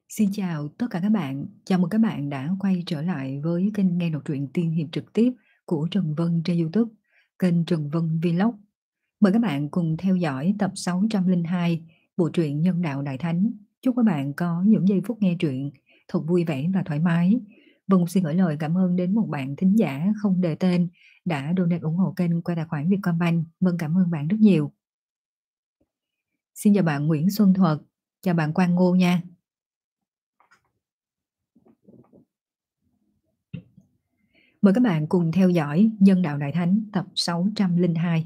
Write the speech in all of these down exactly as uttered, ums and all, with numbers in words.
Xin chào tất cả các bạn, chào mừng các bạn đã quay trở lại với kênh nghe đọc truyện tiên hiệp trực tiếp của Trần Vân trên YouTube, kênh Trần Vân Vlog. Mời các bạn cùng theo dõi tập sáu trăm lẻ hai bộ truyện Nhân đạo Đại Thánh. Chúc các bạn có những giây phút nghe truyện thật vui vẻ và thoải mái. Vân xin gửi lời cảm ơn đến một bạn thính giả không đề tên đã donate ủng hộ kênh qua tài khoản Vietcombank. Vân cảm ơn bạn rất nhiều. Xin chào bạn Nguyễn Xuân Thuật, chào bạn Quang Ngô nha. Mời các bạn cùng theo dõi Nhân đạo Đại Thánh tập sáu trăm lẻ hai.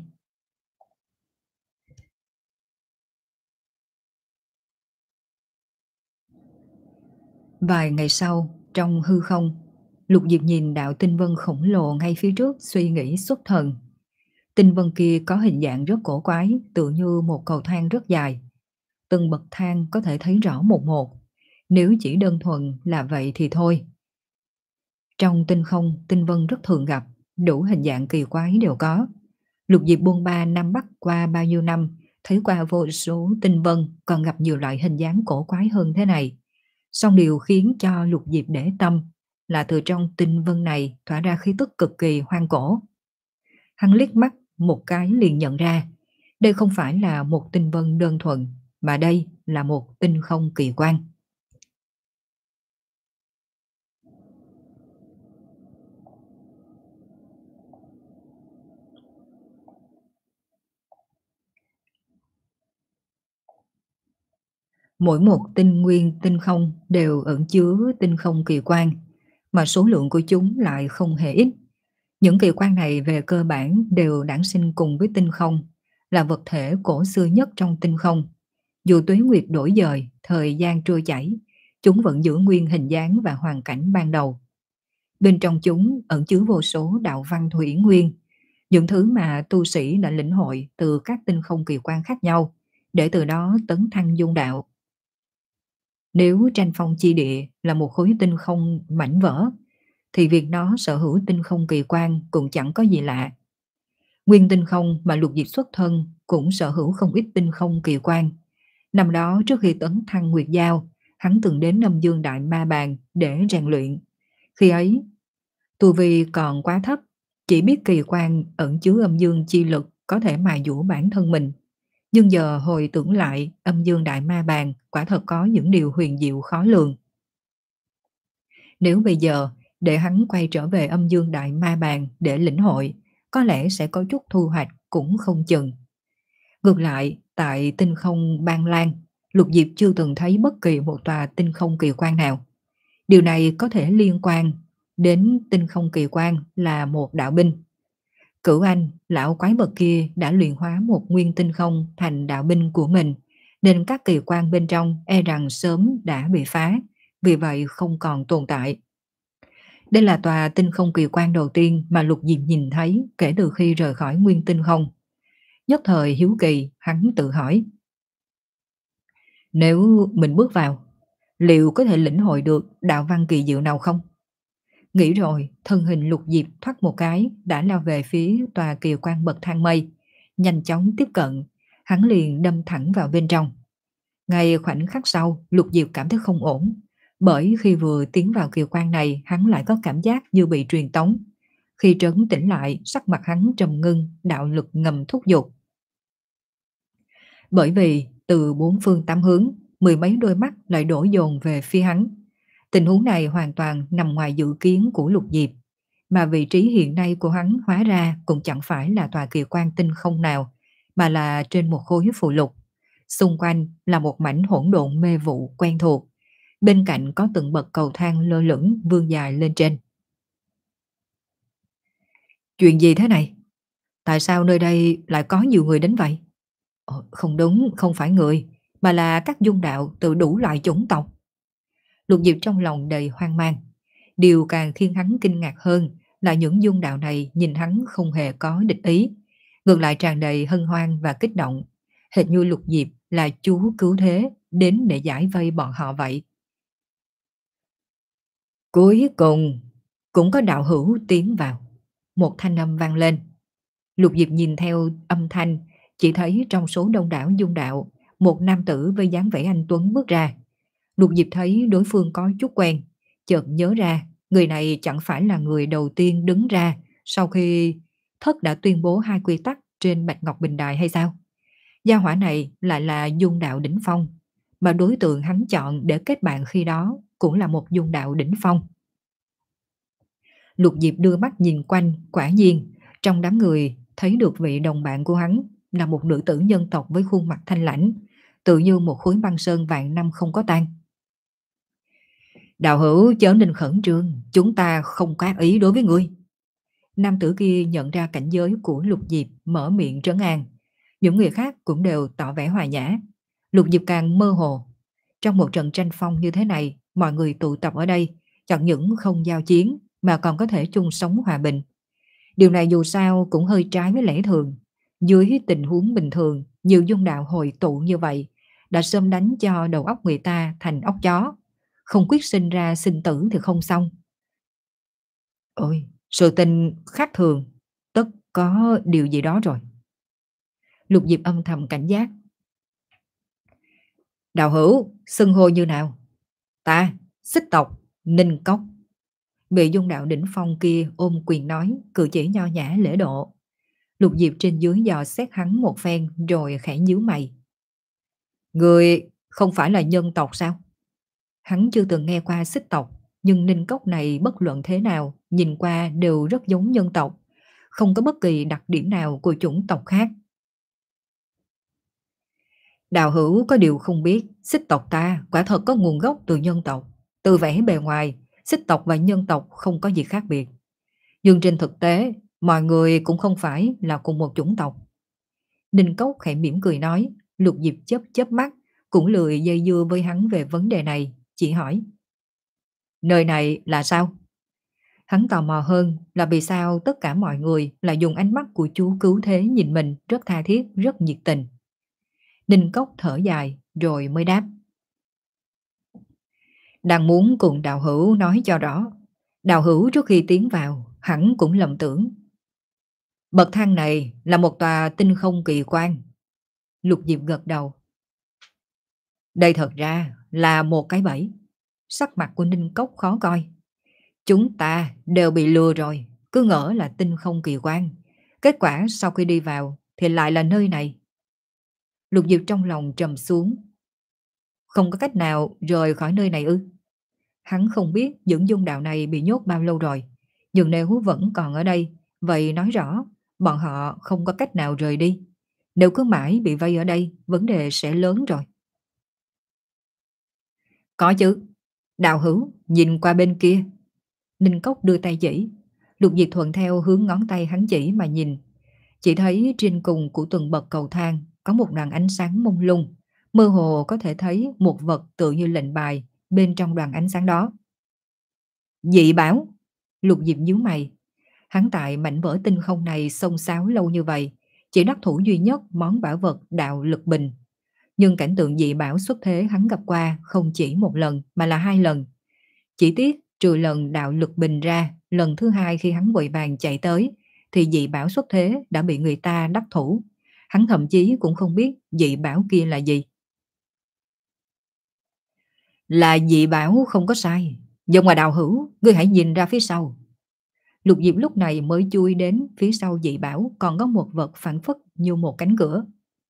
Vài ngày sau, trong hư không, Lục Diệp nhìn đạo tinh vân khổng lồ ngay phía trước, suy nghĩ xuất thần. Tinh vân kia có hình dạng rất cổ quái, tựa như một cầu thang rất dài. Từng bậc thang có thể thấy rõ một một. Nếu chỉ đơn thuần là vậy thì thôi. Trong tinh không, tinh vân rất thường gặp, đủ hình dạng kỳ quái đều có. Lục Diệp buôn ba Nam Bắc qua bao nhiêu năm, thấy qua vô số tinh vân, còn gặp nhiều loại hình dáng cổ quái hơn thế này. Song điều khiến cho Lục Diệp để tâm là từ trong tinh vân này tỏa ra khí tức cực kỳ hoang cổ. Hắn liếc mắt một cái liền nhận ra, đây không phải là một tinh vân đơn thuần, mà đây là một tinh không kỳ quan. Mỗi một tinh nguyên tinh không đều ẩn chứa tinh không kỳ quan, mà số lượng của chúng lại không hề ít. Những kỳ quan này về cơ bản đều đản sinh cùng với tinh không, là vật thể cổ xưa nhất trong tinh không. Dù tuế nguyệt đổi dời, thời gian trôi chảy, chúng vẫn giữ nguyên hình dáng và hoàn cảnh ban đầu. Bên trong chúng ẩn chứa vô số đạo văn thủy nguyên, những thứ mà tu sĩ đã lĩnh hội từ các tinh không kỳ quan khác nhau, để từ đó tấn thăng dung đạo. Nếu tranh phong chi địa là một khối tinh không mảnh vỡ, thì việc nó sở hữu tinh không kỳ quan cũng chẳng có gì lạ. Nguyên tinh không mà Lục Diệp xuất thân cũng sở hữu không ít tinh không kỳ quan. Năm đó trước khi tấn thăng Nguyệt Giao, hắn từng đến Âm Dương Đại Ma Bàn để rèn luyện. Khi ấy, tu vi còn quá thấp, chỉ biết kỳ quan ẩn chứa âm dương chi lực có thể mài dũa bản thân mình. Nhưng giờ hồi tưởng lại, Âm Dương Đại Ma Bàn quả thật có những điều huyền diệu khó lường. Nếu bây giờ để hắn quay trở về Âm Dương Đại Ma Bàn để lĩnh hội, có lẽ sẽ có chút thu hoạch cũng không chừng. Ngược lại, tại tinh không Ban Lan, Lục Diệp chưa từng thấy bất kỳ một tòa tinh không kỳ quan nào. Điều này có thể liên quan đến tinh không kỳ quan là một đạo binh. Cửu Anh, lão quái vật kia đã luyện hóa một nguyên tinh không thành đạo binh của mình, nên các kỳ quan bên trong e rằng sớm đã bị phá, vì vậy không còn tồn tại. Đây là tòa tinh không kỳ quan đầu tiên mà Lục Diệp nhìn thấy kể từ khi rời khỏi nguyên tinh không. Nhất thời hiếu kỳ, hắn tự hỏi. Nếu mình bước vào, liệu có thể lĩnh hội được đạo văn kỳ diệu nào không? Nghĩ rồi, thân hình Lục Diệp thoát một cái đã lao về phía tòa kỳ quan bậc thang mây. Nhanh chóng tiếp cận, hắn liền đâm thẳng vào bên trong. Ngay khoảnh khắc sau, Lục Diệp cảm thấy không ổn. Bởi khi vừa tiến vào kỳ quan này, hắn lại có cảm giác như bị truyền tống. Khi trấn tĩnh lại, sắc mặt hắn trầm ngưng, đạo lực ngầm thúc giục. Bởi vì từ bốn phương tám hướng, mười mấy đôi mắt lại đổ dồn về phía hắn. Tình huống này hoàn toàn nằm ngoài dự kiến của Lục Diệp, mà vị trí hiện nay của hắn hóa ra cũng chẳng phải là tòa kỳ quan tinh không nào, mà là trên một khối phù lục. Xung quanh là một mảnh hỗn độn mê vụ quen thuộc, bên cạnh có từng bậc cầu thang lơ lửng vươn dài lên trên. Chuyện gì thế này? Tại sao nơi đây lại có nhiều người đến vậy? Ờ, không đúng, không phải người, mà là các dung đạo từ đủ loại chủng tộc. Lục Diệp trong lòng đầy hoang mang. Điều càng khiến hắn kinh ngạc hơn là những dung đạo này nhìn hắn không hề có địch ý, ngược lại tràn đầy hân hoan và kích động, hệt như Lục Diệp là chú cứu thế đến để giải vây bọn họ vậy. Cuối cùng cũng có đạo hữu tiến vào. Một thanh âm vang lên. Lục Diệp nhìn theo âm thanh, chỉ thấy trong số đông đảo dung đạo, một nam tử với dáng vẻ anh tuấn bước ra. Lục Diệp thấy đối phương có chút quen, chợt nhớ ra người này chẳng phải là người đầu tiên đứng ra sau khi thất đã tuyên bố hai quy tắc trên Bạch Ngọc Bình Đài hay sao? Gia hỏa này lại là dung đạo đỉnh phong, mà đối tượng hắn chọn để kết bạn khi đó cũng là một dung đạo đỉnh phong. Lục Diệp đưa mắt nhìn quanh, quả nhiên, trong đám người thấy được vị đồng bạn của hắn là một nữ tử nhân tộc với khuôn mặt thanh lãnh, tự như một khối băng sơn vạn năm không có tan. Đạo hữu chớ nên khẩn trương, chúng ta không có ác ý đối với ngươi. Nam tử kia nhận ra cảnh giới của Lục Diệp, mở miệng trấn an. Những người khác cũng đều tỏ vẻ hòa nhã. Lục Diệp càng mơ hồ. Trong một trận tranh phong như thế này, mọi người tụ tập ở đây, chẳng những không giao chiến mà còn có thể chung sống hòa bình. Điều này dù sao cũng hơi trái với lẽ thường. Dưới tình huống bình thường, nhiều dung đạo hội tụ như vậy, đã sớm đánh cho đầu óc người ta thành óc chó. Không quyết sinh ra sinh tử thì không xong. Ôi, sự tình khác thường, tất có điều gì đó rồi. Lục Diệp âm thầm cảnh giác. Đạo hữu, xưng hô như nào? Ta, xích tộc, Ninh Cốc. Bị dung đạo đỉnh phong kia ôm quyền nói, cử chỉ nho nhã lễ độ. Lục Diệp trên dưới dò xét hắn một phen rồi khẽ nhíu mày. Người không phải là nhân tộc sao? Hắn chưa từng nghe qua xích tộc, nhưng Ninh Cốc này bất luận thế nào, nhìn qua đều rất giống nhân tộc, không có bất kỳ đặc điểm nào của chủng tộc khác. Đạo hữu có điều không biết, xích tộc ta quả thật có nguồn gốc từ nhân tộc. Từ vẻ bề ngoài, xích tộc và nhân tộc không có gì khác biệt. Nhưng trên thực tế, mọi người cũng không phải là cùng một chủng tộc. Ninh Cốc khẽ mỉm cười nói, Lục Diệp chớp chớp mắt, cũng lười dây dưa với hắn về vấn đề này, chỉ hỏi. Nơi này là sao? Hắn tò mò hơn là vì sao tất cả mọi người lại dùng ánh mắt của chú cứu thế nhìn mình rất tha thiết, rất nhiệt tình. Ninh Cốc thở dài rồi mới đáp. Đang muốn cùng đạo hữu nói cho rõ. Đạo hữu trước khi tiến vào hẳn cũng lầm tưởng. Bậc thang này là một tòa tinh không kỳ quan. Lục Diệp gật đầu. Đây thật ra là một cái bẫy. Sắc mặt của Ninh Cốc khó coi. Chúng ta đều bị lừa rồi, cứ ngỡ là tinh không kỳ quan. Kết quả sau khi đi vào thì lại là nơi này. Lục Diệp trong lòng trầm xuống. Không có cách nào rời khỏi nơi này ư? Hắn không biết những dung đạo này bị nhốt bao lâu rồi. Nhưng nếu vẫn còn ở đây, vậy nói rõ bọn họ không có cách nào rời đi. Nếu cứ mãi bị vây ở đây, vấn đề sẽ lớn rồi. Có chứ. Đạo hữu, nhìn qua bên kia. Ninh Cốc đưa tay chỉ. Lục Diệp thuận theo hướng ngón tay hắn chỉ mà nhìn. Chỉ thấy trên cùng của từng bậc cầu thang có một đoàn ánh sáng mông lung. Mơ hồ có thể thấy một vật tự như lệnh bài bên trong đoàn ánh sáng đó. Dị bảo. Lục Diệp nhíu mày. Hắn tại mảnh vỡ tinh không này xông xáo lâu như vậy, chỉ đắc thủ duy nhất món bảo vật đạo lực bình. Nhưng cảnh tượng dị bảo xuất thế hắn gặp qua không chỉ một lần mà là hai lần. Chỉ tiếc trừ lần đạo lực bình ra, lần thứ hai khi hắn vội vàng chạy tới thì dị bảo xuất thế đã bị người ta đắc thủ. Hắn thậm chí cũng không biết dị bảo kia là gì. Là dị bảo không có sai. Nhưng mà đạo hữu, ngươi hãy nhìn ra phía sau. Lục Diệp lúc này mới chui đến phía sau dị bảo còn có một vật phản phất như một cánh cửa.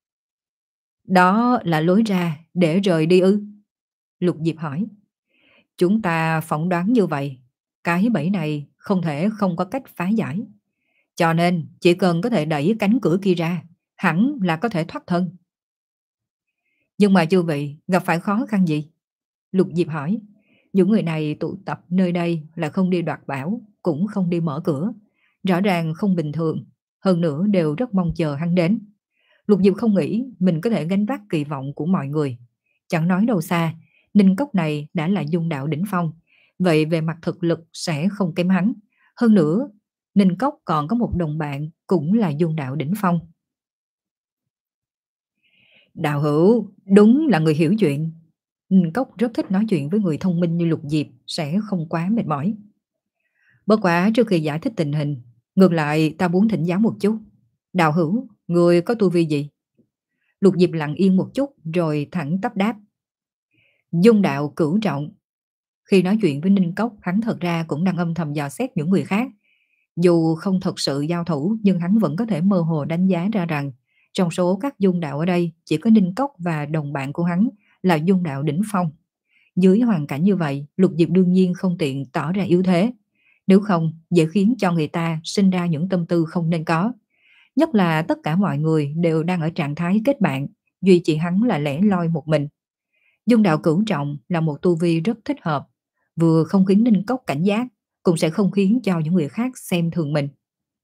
Đó là lối ra để rời đi ư? Lục Diệp hỏi. Chúng ta phỏng đoán như vậy. Cái bẫy này không thể không có cách phá giải. Cho nên chỉ cần có thể đẩy cánh cửa kia ra, hẳn là có thể thoát thân. Nhưng mà chư vị gặp phải khó khăn gì? Lục Diệp hỏi. Những người này tụ tập nơi đây là không đi đoạt bảo, cũng không đi mở cửa. Rõ ràng không bình thường, hơn nữa đều rất mong chờ hắn đến. Lục Diệp không nghĩ mình có thể gánh vác kỳ vọng của mọi người. Chẳng nói đâu xa, Ninh Cốc này đã là dung đạo đỉnh phong, vậy về mặt thực lực sẽ không kém hắn. Hơn nữa, Ninh Cốc còn có một đồng bạn cũng là dung đạo đỉnh phong. Đạo hữu, đúng là người hiểu chuyện. Ninh Cốc rất thích nói chuyện với người thông minh như Lục Diệp, sẽ không quá mệt mỏi. Bất quá trước khi giải thích tình hình, ngược lại ta muốn thỉnh giáo một chút. Đạo hữu, người có tu vi gì? Lục Diệp lặng yên một chút rồi thẳng tắp đáp. Dung đạo cửu trọng. Khi nói chuyện với Ninh Cốc, hắn thật ra cũng đang âm thầm dò xét những người khác. Dù không thật sự giao thủ, nhưng hắn vẫn có thể mơ hồ đánh giá ra rằng trong số các dung đạo ở đây, chỉ có Ninh Cốc và đồng bạn của hắn là dung đạo đỉnh phong. Dưới hoàn cảnh như vậy, Lục Diệp đương nhiên không tiện tỏ ra yếu thế. Nếu không, dễ khiến cho người ta sinh ra những tâm tư không nên có. Nhất là tất cả mọi người đều đang ở trạng thái kết bạn, duy chỉ hắn là lẻ loi một mình. Dung đạo cửu trọng là một tu vi rất thích hợp, vừa không khiến Ninh Cốc cảnh giác, cũng sẽ không khiến cho những người khác xem thường mình.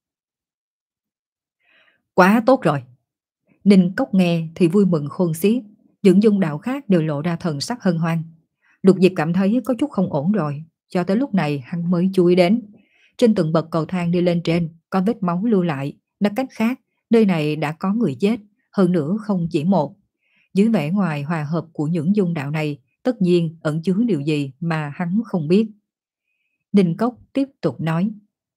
Quá tốt rồi! Ninh Cốc nghe thì vui mừng khôn xiết, những dung đạo khác đều lộ ra thần sắc hân hoan. Lục Diệp cảm thấy có chút không ổn rồi, cho tới lúc này hắn mới chú ý đến. Trên từng bậc cầu thang đi lên trên, có vết máu lưu lại, nói cách khác, nơi này đã có người chết, hơn nữa không chỉ một. Dưới vẻ ngoài hòa hợp của những dung đạo này, tất nhiên ẩn chứa điều gì mà hắn không biết. Ninh Cốc tiếp tục nói.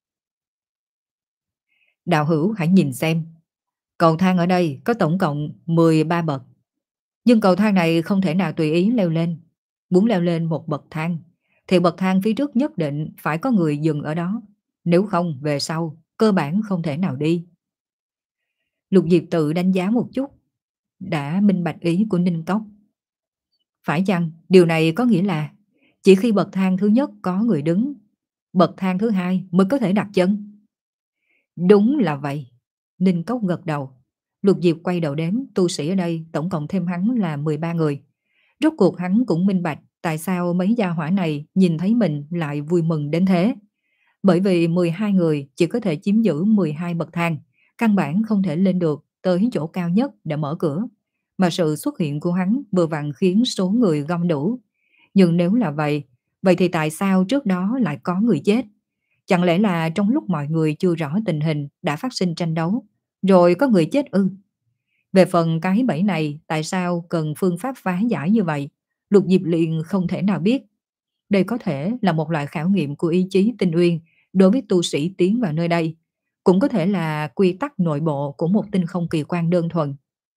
Đạo hữu hãy nhìn xem. Cầu thang ở đây có tổng cộng mười ba bậc. Nhưng cầu thang này không thể nào tùy ý leo lên. Muốn leo lên một bậc thang, thì bậc thang phía trước nhất định phải có người dừng ở đó. Nếu không, về sau, cơ bản không thể nào đi. Lục Diệp tự đánh giá một chút, đã minh bạch ý của Ninh Cốc. Phải chăng điều này có nghĩa là chỉ khi bậc thang thứ nhất có người đứng, bậc thang thứ hai mới có thể đặt chân? Đúng là vậy. Ninh Cốc gật đầu. Lục Diệp quay đầu đếm tu sĩ ở đây tổng cộng thêm hắn là mười ba người. Rốt cuộc hắn cũng minh bạch tại sao mấy gia hỏa này nhìn thấy mình lại vui mừng đến thế. Bởi vì mười hai người chỉ có thể chiếm giữ mười hai bậc thang, căn bản không thể lên được tới chỗ cao nhất để mở cửa. Mà sự xuất hiện của hắn vừa vặn khiến số người gom đủ. Nhưng nếu là vậy, vậy thì tại sao trước đó lại có người chết? Chẳng lẽ là trong lúc mọi người chưa rõ tình hình đã phát sinh tranh đấu, rồi có người chết ư? Về phần cái bẫy này, tại sao cần phương pháp phá giải như vậy? Lục Diệp liền không thể nào biết. Đây có thể là một loại khảo nghiệm của ý chí tinh uyên đối với tu sĩ tiến vào nơi đây. Cũng có thể là quy tắc nội bộ của một tinh không kỳ quan đơn thuần.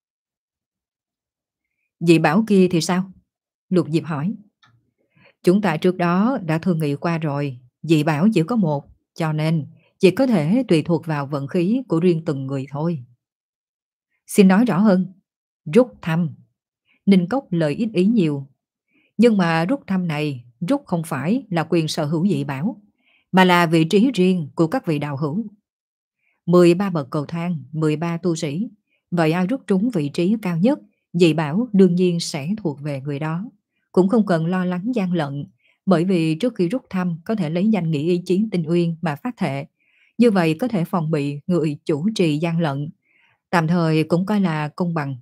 Dị bảo kia thì sao? Lục Diệp hỏi. Chúng ta trước đó đã thương nghị qua rồi, dị bảo chỉ có một, cho nên chỉ có thể tùy thuộc vào vận khí của riêng từng người thôi. Xin nói rõ hơn. Rút thăm. Ninh Cốc lời ít ý nhiều. Nhưng mà rút thăm này rút không phải là quyền sở hữu dị bảo, mà là vị trí riêng của các vị đạo hữu. mười ba bậc cầu thang, mười ba tu sĩ. Vậy ai rút trúng vị trí cao nhất, dị bảo đương nhiên sẽ thuộc về người đó. Cũng không cần lo lắng gian lận, bởi vì trước khi rút thăm có thể lấy danh nghĩa ý chí tinh uyên mà phát thệ. Như vậy có thể phòng bị người chủ trì gian lận. Tạm thời cũng coi là công bằng.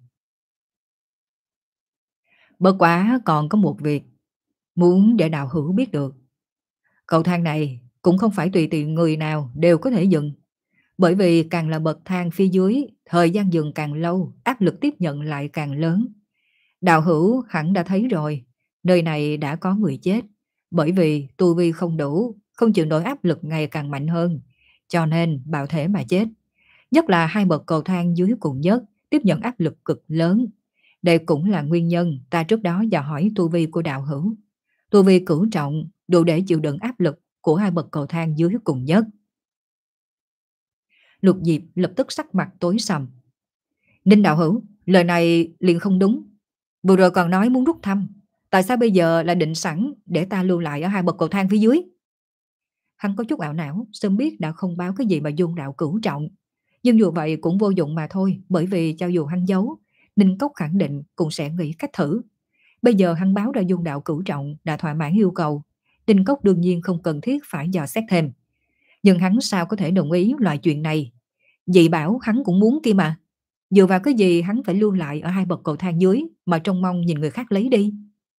Bất quá còn có một việc muốn để đạo hữu biết được. Cầu thang này cũng không phải tùy tiện người nào đều có thể dừng. Bởi vì càng là bậc thang phía dưới, thời gian dừng càng lâu, áp lực tiếp nhận lại càng lớn. Đạo hữu hẳn đã thấy rồi, nơi này đã có người chết. Bởi vì tu vi không đủ, không chịu nổi áp lực ngày càng mạnh hơn. Cho nên bạo thể mà chết. Nhất là hai bậc cầu thang dưới cùng nhất tiếp nhận áp lực cực lớn. Đây cũng là nguyên nhân ta trước đó dò hỏi tu vi của đạo hữu. Tu vi cửu trọng đủ để chịu đựng áp lực của hai bậc cầu thang dưới cùng nhất. Lục Diệp lập tức sắc mặt tối sầm. Ninh đạo hữu, lời này liền không đúng. Vừa rồi còn nói muốn rút thăm, tại sao bây giờ lại định sẵn để ta lưu lại ở hai bậc cầu thang phía dưới? Hắn có chút ảo não, sớm biết đã không báo cái gì mà dung đạo cửu trọng. Nhưng dù vậy cũng vô dụng mà thôi, bởi vì cho dù hắn giấu, Ninh Cốc khẳng định cũng sẽ nghĩ cách thử. Bây giờ hắn báo ra dung đạo cửu trọng đã thỏa mãn yêu cầu, Ninh Cốc đương nhiên không cần thiết phải dò xét thêm. Nhưng hắn sao có thể đồng ý loại chuyện này? Dị bảo hắn cũng muốn kia mà. Dựa vào cái gì hắn phải lưu lại ở hai bậc cầu thang dưới mà trông mong nhìn người khác lấy đi?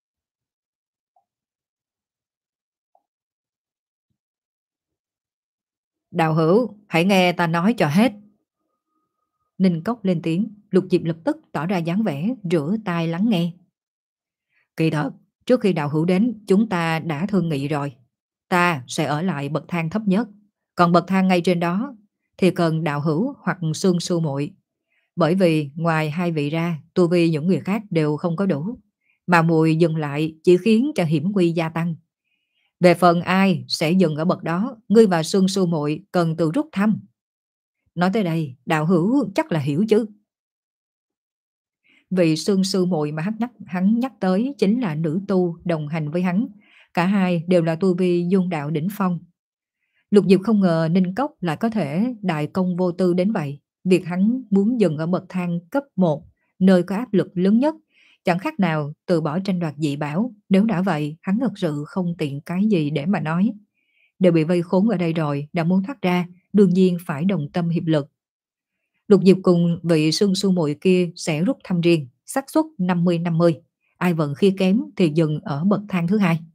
Đạo hữu, hãy nghe ta nói cho hết. Ninh Cốc lên tiếng, Lục Diệp lập tức tỏ ra dáng vẻ rửa tai lắng nghe. Kỳ thật, trước khi đạo hữu đến, chúng ta đã thương nghị rồi. Ta sẽ ở lại bậc thang thấp nhất, còn bậc thang ngay trên đó thì cần đạo hữu hoặc Sương Sư muội. Bởi vì ngoài hai vị ra, tu vi những người khác đều không có đủ. mà muội dừng lại chỉ khiến cho hiểm nguy gia tăng. Về phần ai sẽ dừng ở bậc đó, ngươi và Sương Sư muội cần tự rút thăm. Nói tới đây, đạo hữu chắc là hiểu chứ. Vị Sương Sư muội mà hắn nhắc, hắn nhắc tới chính là nữ tu đồng hành với hắn. Cả hai đều là tu vi dung đạo đỉnh phong. Lục Diệp không ngờ Ninh Cốc lại có thể đại công vô tư đến vậy. Việc hắn muốn dừng ở bậc thang cấp một, nơi có áp lực lớn nhất, chẳng khác nào từ bỏ tranh đoạt dị bảo. Nếu đã vậy, hắn thật sự không tiện cái gì để mà nói. Đều bị vây khốn ở đây rồi, đã muốn thoát ra, đương nhiên phải đồng tâm hiệp lực. Lục Diệp cùng vị Sương Sư muội kia sẽ rút thăm riêng, xác suất năm mươi năm mươi. Ai vận khi kém thì dừng ở bậc thang thứ hai.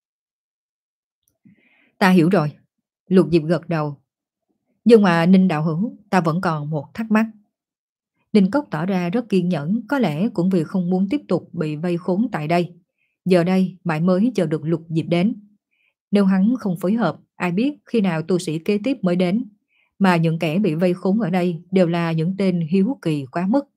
Ta hiểu rồi. Lục Diệp gật đầu. Nhưng mà Ninh đạo hữu, ta vẫn còn một thắc mắc. Ninh Cốc tỏ ra rất kiên nhẫn, có lẽ cũng vì không muốn tiếp tục bị vây khốn tại đây. Giờ đây mãi mới chờ được Lục Diệp đến. Nếu hắn không phối hợp, ai biết khi nào tu sĩ kế tiếp mới đến. Mà những kẻ bị vây khốn ở đây đều là những tên hiếu kỳ quá mức.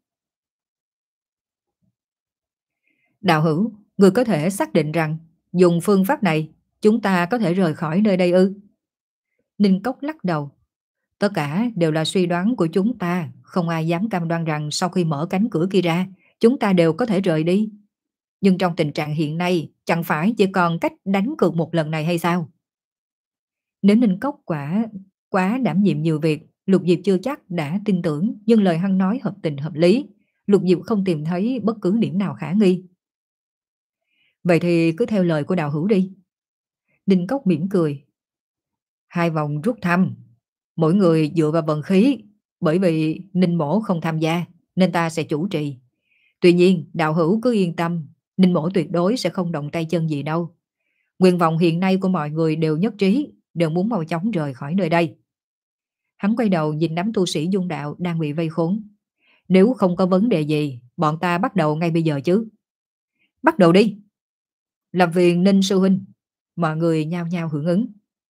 Đạo hữu, người có thể xác định rằng dùng phương pháp này chúng ta có thể rời khỏi nơi đây ư? Ninh Cốc lắc đầu. Tất cả đều là suy đoán của chúng ta, không ai dám cam đoan rằng sau khi mở cánh cửa kia ra, chúng ta đều có thể rời đi. Nhưng trong tình trạng hiện nay, chẳng phải chỉ còn cách đánh cược một lần này hay sao? Nếu Ninh Cốc quả quá đảm nhiệm nhiều việc, Lục Diệp chưa chắc đã tin tưởng, nhưng lời hắn nói hợp tình hợp lý. Lục Diệp không tìm thấy bất cứ điểm nào khả nghi. Vậy thì cứ theo lời của đạo hữu đi. Ninh Cốc mỉm cười. Hai vòng rút thăm, mỗi người dựa vào vận khí, bởi vì Ninh mỗ không tham gia nên ta sẽ chủ trì. Tuy nhiên đạo hữu cứ yên tâm, Ninh mỗ tuyệt đối sẽ không động tay chân gì đâu. Nguyện vọng hiện nay của mọi người đều nhất trí, đều muốn mau chóng rời khỏi nơi đây. Hắn quay đầu nhìn đám tu sĩ dung đạo đang bị vây khốn. Nếu không có vấn đề gì, bọn ta bắt đầu ngay bây giờ chứ. Bắt đầu đi. Làm phiền Ninh sư huynh. Mọi người nhao nhao hưởng ứng.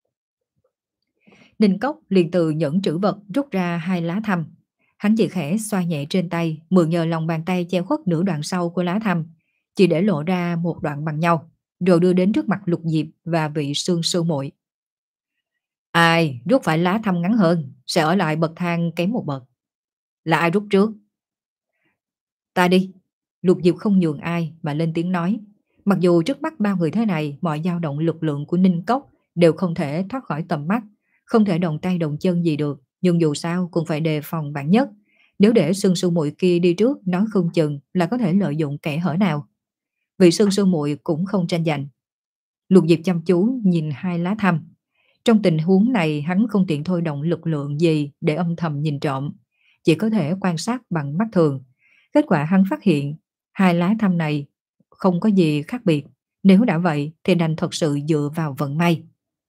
Ninh Cốc liền từ nhẫn trữ vật rút ra hai lá thăm. Hắn chỉ khẽ xoa nhẹ trên tay, mượn nhờ lòng bàn tay che khuất nửa đoạn sau của lá thăm, chỉ để lộ ra một đoạn bằng nhau, rồi đưa đến trước mặt Lục Diệp và vị Sương Sư muội. Ai rút phải lá thăm ngắn hơn sẽ ở lại bậc thang kém một bậc. Là ai rút trước? Ta đi. Lục Diệp không nhường ai mà lên tiếng nói. Mặc dù trước mắt bao người thế này, mọi dao động lực lượng của Ninh Cốc đều không thể thoát khỏi tầm mắt, không thể động tay động chân gì được, nhưng dù sao cũng phải đề phòng bản nhất. Nếu để Sương Sư muội kia đi trước, nói không chừng là có thể lợi dụng kẻ hở nào. Vị Sương Sư muội cũng không tranh giành. Lục Diệp chăm chú nhìn hai lá thăm. Trong tình huống này hắn không tiện thôi động lực lượng gì để âm thầm nhìn trộm, chỉ có thể quan sát bằng mắt thường. Kết quả hắn phát hiện hai lá thăm này không có gì khác biệt. Nếu đã vậy thì đành thật sự dựa vào vận may.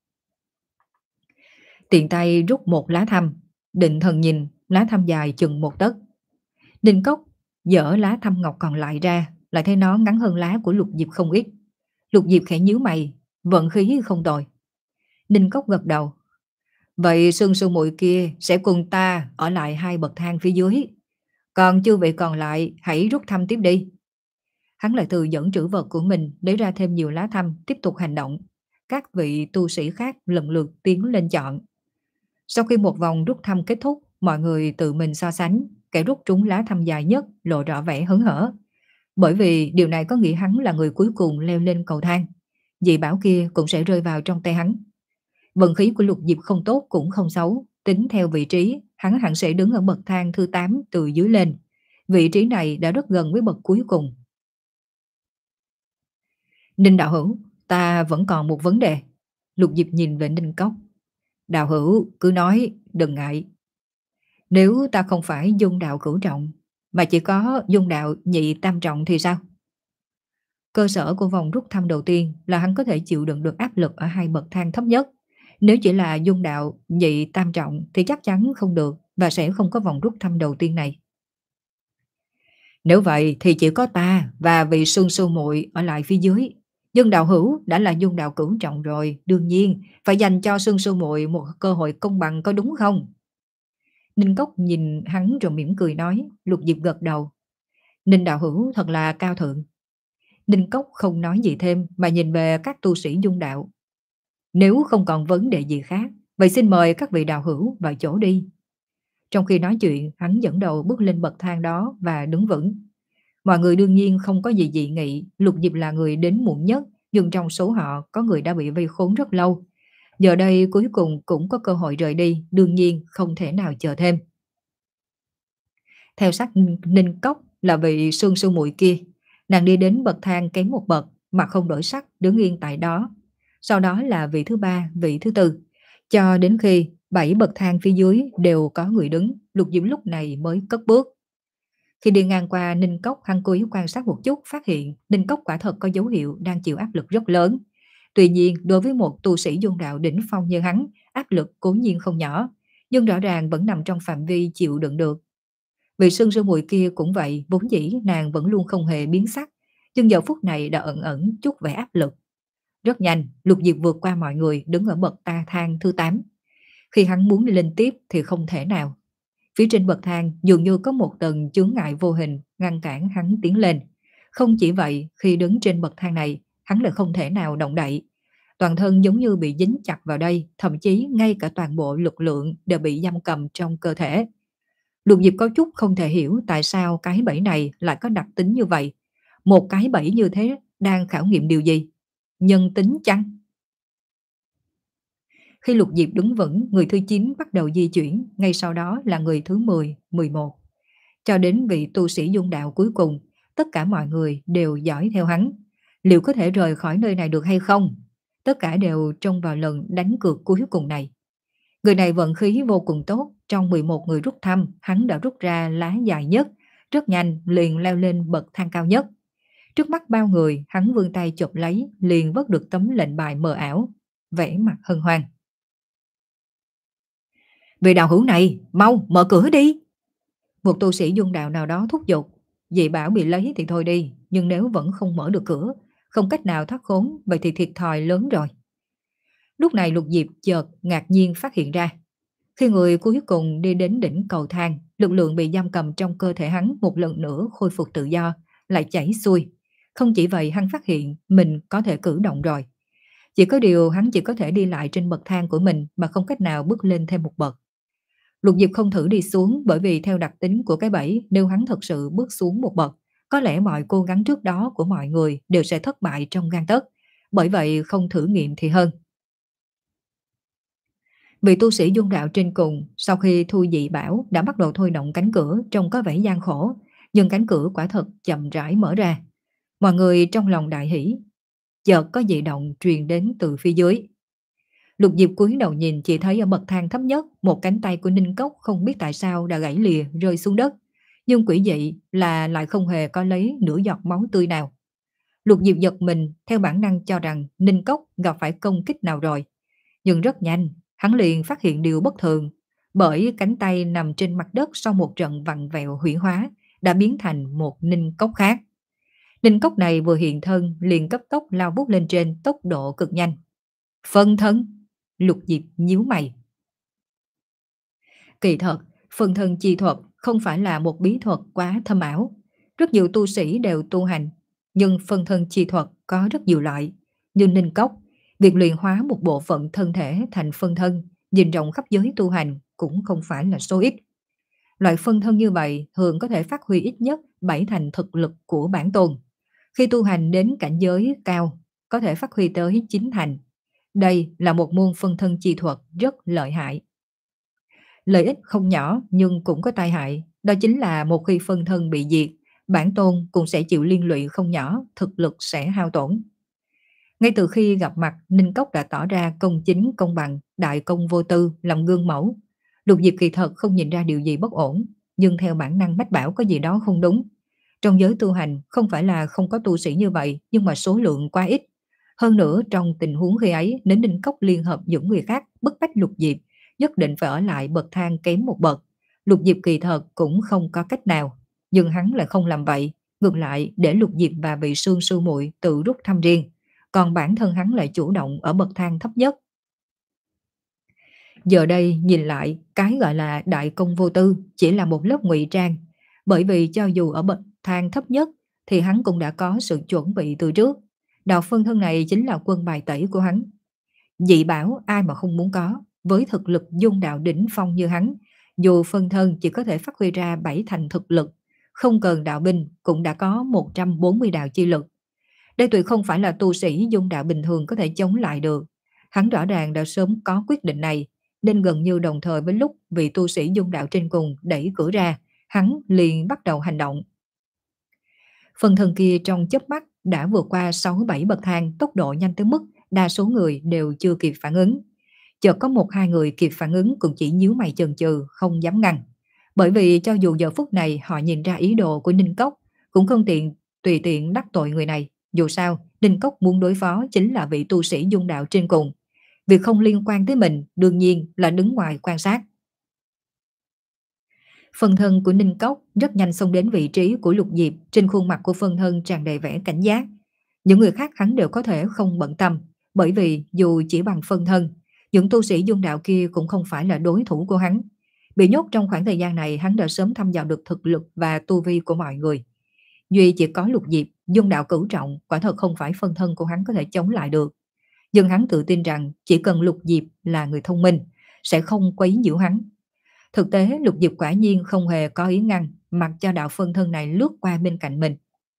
Tiện tay rút một lá thăm, định thần nhìn, lá thăm dài chừng một tấc. Ninh Cốc dỡ lá thăm ngọc còn lại ra, lại thấy nó ngắn hơn lá của Lục Diệp không ít. Lục Diệp khẽ nhíu mày, vận khí không tồi. Ninh Cốc gật đầu. Vậy Sương Sư muội kia sẽ cùng ta ở lại hai bậc thang phía dưới. Còn chư vị còn lại hãy rút thăm tiếp đi. Hắn lại từ dẫn trữ vật của mình lấy ra thêm nhiều lá thăm, tiếp tục hành động. Các vị tu sĩ khác lần lượt tiến lên chọn. Sau khi một vòng rút thăm kết thúc, mọi người tự mình so sánh, kẻ rút trúng lá thăm dài nhất lộ rõ vẻ hớn hở. Bởi vì điều này có nghĩa hắn là người cuối cùng leo lên cầu thang. Dị bảo kia cũng sẽ rơi vào trong tay hắn. Vận khí của Lục Diệp không tốt cũng không xấu, tính theo vị trí, hắn hẳn sẽ đứng ở bậc thang thứ tám từ dưới lên. Vị trí này đã rất gần với bậc cuối cùng. Ninh đạo hữu, ta vẫn còn một vấn đề. Lục Diệp nhìn về Ninh Cốc. Đạo hữu, cứ nói, đừng ngại. Nếu ta không phải dung đạo cửu trọng, mà chỉ có dung đạo nhị tam trọng thì sao? Cơ sở của vòng rút thăm đầu tiên là hắn có thể chịu đựng được áp lực ở hai bậc thang thấp nhất. Nếu chỉ là dung đạo nhị tam trọng thì chắc chắn không được và sẽ không có vòng rút thăm đầu tiên này. Nếu vậy thì chỉ có ta và vị Sương Sư muội ở lại phía dưới. Nhưng đạo hữu đã là dung đạo cửu trọng rồi, đương nhiên phải dành cho Sương Sư muội một cơ hội công bằng, có đúng không? Ninh Cốc nhìn hắn rồi mỉm cười nói. Lục Diệp gật đầu. Ninh đạo hữu thật là cao thượng. Ninh Cốc không nói gì thêm mà nhìn về các tu sĩ dung đạo. Nếu không còn vấn đề gì khác, vậy xin mời các vị đạo hữu vào chỗ đi. Trong khi nói chuyện, hắn dẫn đầu bước lên bậc thang đó và đứng vững. Mọi người đương nhiên không có gì dị nghị, Lục Diệp là người đến muộn nhất, nhưng trong số họ có người đã bị vây khốn rất lâu. Giờ đây cuối cùng cũng có cơ hội rời đi, đương nhiên không thể nào chờ thêm. Theo sát Ninh Cốc là vị Sương Sư Muội kia, nàng đi đến bậc thang kém một bậc, mặt không đổi sắc, đứng yên tại đó. Sau đó là vị thứ ba, vị thứ tư, cho đến khi bảy bậc thang phía dưới đều có người đứng, Lục Diệp lúc này mới cất bước. Khi đi ngang qua Ninh Cốc, hắn cố ý quan sát một chút, phát hiện Ninh Cốc quả thật có dấu hiệu đang chịu áp lực rất lớn. Tuy nhiên, đối với một tu sĩ dung đạo đỉnh phong như hắn, áp lực cố nhiên không nhỏ, nhưng rõ ràng vẫn nằm trong phạm vi chịu đựng được. Vị Sương Sư Muội kia cũng vậy, vốn dĩ nàng vẫn luôn không hề biến sắc, nhưng giờ phút này đã ẩn ẩn chút vẻ áp lực. Rất nhanh, Lục Diệp vượt qua mọi người, đứng ở bậc ta thang thứ tám. Khi hắn muốn đi lên tiếp thì không thể nào. Phía trên bậc thang dường như có một tầng chướng ngại vô hình ngăn cản hắn tiến lên. Không chỉ vậy, khi đứng trên bậc thang này, hắn lại không thể nào động đậy. Toàn thân giống như bị dính chặt vào đây, thậm chí ngay cả toàn bộ lực lượng đều bị giam cầm trong cơ thể. Lục Diệp có chút không thể hiểu tại sao cái bẫy này lại có đặc tính như vậy. Một cái bẫy như thế đang khảo nghiệm điều gì? Nhân tính chăng? Khi Lục Diệp đứng vững, người thứ chín bắt đầu di chuyển, ngay sau đó là người thứ mười, mười một. Cho đến vị tu sĩ dung đạo cuối cùng, tất cả mọi người đều dõi theo hắn. Liệu có thể rời khỏi nơi này được hay không? Tất cả đều trông vào lần đánh cược cuối cùng này. Người này vận khí vô cùng tốt, trong mười một người rút thăm, hắn đã rút ra lá dài nhất, rất nhanh liền leo lên bậc thang cao nhất. Trước mắt bao người, hắn vươn tay chộp lấy, liền vớt được tấm lệnh bài mờ ảo, vẻ mặt hân hoan. Vị đạo hữu này, mau mở cửa đi. Một tu sĩ dung đạo nào đó thúc giục. Dị bảo bị lấy thì thôi đi, nhưng nếu vẫn không mở được cửa, không cách nào thoát khốn, vậy thì thiệt thòi lớn rồi. Lúc này Lục Diệp chợt ngạc nhiên phát hiện ra. Khi người cuối cùng đi đến đỉnh cầu thang, lực lượng bị giam cầm trong cơ thể hắn một lần nữa khôi phục tự do, lại chảy xuôi. Không chỉ vậy, hắn phát hiện mình có thể cử động rồi. Chỉ có điều hắn chỉ có thể đi lại trên bậc thang của mình mà không cách nào bước lên thêm một bậc. Lục Diệp không thử đi xuống bởi vì theo đặc tính của cái bẫy, nếu hắn thật sự bước xuống một bậc, có lẽ mọi cố gắng trước đó của mọi người đều sẽ thất bại trong gang tấc. Bởi vậy không thử nghiệm thì hơn. Vị tu sĩ dung đạo trên cùng, sau khi thu dị bảo đã bắt đầu thôi động cánh cửa trông có vẻ gian khổ, nhưng cánh cửa quả thật chậm rãi mở ra. Mọi người trong lòng đại hỉ. Chợt có dị động truyền đến từ phía dưới. Lục Diệp cúi đầu nhìn, chỉ thấy ở bậc thang thấp nhất, một cánh tay của Ninh Cốc không biết tại sao đã gãy lìa rơi xuống đất, nhưng quỷ dị là lại không hề có lấy nửa giọt máu tươi nào. Lục Diệp giật mình, theo bản năng cho rằng Ninh Cốc gặp phải công kích nào rồi. Nhưng rất nhanh, hắn liền phát hiện điều bất thường, bởi cánh tay nằm trên mặt đất sau một trận vặn vẹo hủy hóa đã biến thành một Ninh Cốc khác. Ninh Cốc này vừa hiện thân liền cấp tốc lao vút lên trên tốc độ cực nhanh. Phân thân. Lục Diệp nhíu mày. Kỳ thật, phân thân chi thuật không phải là một bí thuật quá thâm ảo. Rất nhiều tu sĩ đều tu hành, nhưng phân thân chi thuật có rất nhiều loại. Như Ninh Cốc, việc luyện hóa một bộ phận thân thể thành phân thân, nhìn rộng khắp giới tu hành cũng không phải là số ít. Loại phân thân như vậy thường có thể phát huy ít nhất bảy thành thực lực của bản tôn. Khi tu hành đến cảnh giới cao, có thể phát huy tới chín thành. Đây là một môn phân thân chi thuật rất lợi hại. Lợi ích không nhỏ nhưng cũng có tai hại, đó chính là một khi phân thân bị diệt, bản tôn cũng sẽ chịu liên lụy không nhỏ, thực lực sẽ hao tổn. Ngay từ khi gặp mặt, Ninh Cốc đã tỏ ra công chính công bằng, đại công vô tư, làm gương mẫu. Lục Diệp kỳ thật không nhìn ra điều gì bất ổn, nhưng theo bản năng mách bảo có gì đó không đúng. Trong giới tu hành không phải là không có tu sĩ như vậy, nhưng mà số lượng quá ít. Hơn nữa trong tình huống khi ấy, nếu Ninh Cốc liên hợp những người khác bức bách Lục Diệp, nhất định phải ở lại bậc thang kém một bậc. Lục Diệp kỳ thật cũng không có cách nào, nhưng hắn lại không làm vậy, ngược lại để Lục Diệp và vị Sương Sư Muội tự rút thăm riêng, còn bản thân hắn lại chủ động ở bậc thang thấp nhất. Giờ đây nhìn lại, cái gọi là đại công vô tư chỉ là một lớp ngụy trang, bởi vì cho dù ở bậc thang thấp nhất, thì hắn cũng đã có sự chuẩn bị từ trước. Đạo phân thân này chính là quân bài tẩy của hắn. Dị bảo ai mà không muốn có, với thực lực dung đạo đỉnh phong như hắn, dù phân thân chỉ có thể phát huy ra bảy thành thực lực, không cần đạo binh cũng đã có một trăm bốn mươi đạo chi lực. Đây tuyệt không phải là tu sĩ dung đạo bình thường có thể chống lại được. Hắn rõ ràng đã sớm có quyết định này, nên gần như đồng thời với lúc vị tu sĩ dung đạo trên cùng đẩy cửa ra, hắn liền bắt đầu hành động. Phần thân kia trong chớp mắt đã vượt qua sáu bảy bậc thang, tốc độ nhanh tới mức đa số người đều chưa kịp phản ứng. Chợt có một hai người kịp phản ứng cũng chỉ nhíu mày chần chừ, không dám ngăn. Bởi vì cho dù giờ phút này họ nhìn ra ý đồ của Ninh Cốc, cũng không tiện tùy tiện đắc tội người này. Dù sao, Ninh Cốc muốn đối phó chính là vị tu sĩ dung đạo trên cùng. Việc không liên quan tới mình đương nhiên là đứng ngoài quan sát. Phần thân của Ninh Cốc rất nhanh xông đến vị trí của Lục Diệp, trên khuôn mặt của phần thân tràn đầy vẻ cảnh giác. Những người khác hắn đều có thể không bận tâm, bởi vì dù chỉ bằng phân thân, những tu sĩ dung đạo kia cũng không phải là đối thủ của hắn. Bị nhốt trong khoảng thời gian này, hắn đã sớm thăm dò được thực lực và tu vi của mọi người. Duy chỉ có Lục Diệp, dung đạo cửu trọng, quả thật không phải phân thân của hắn có thể chống lại được. Nhưng hắn tự tin rằng chỉ cần Lục Diệp là người thông minh, sẽ không quấy nhiễu hắn. Thực tế, Lục Diệp quả nhiên không hề có ý ngăn, mặc cho đạo phân thân này lướt qua bên cạnh mình.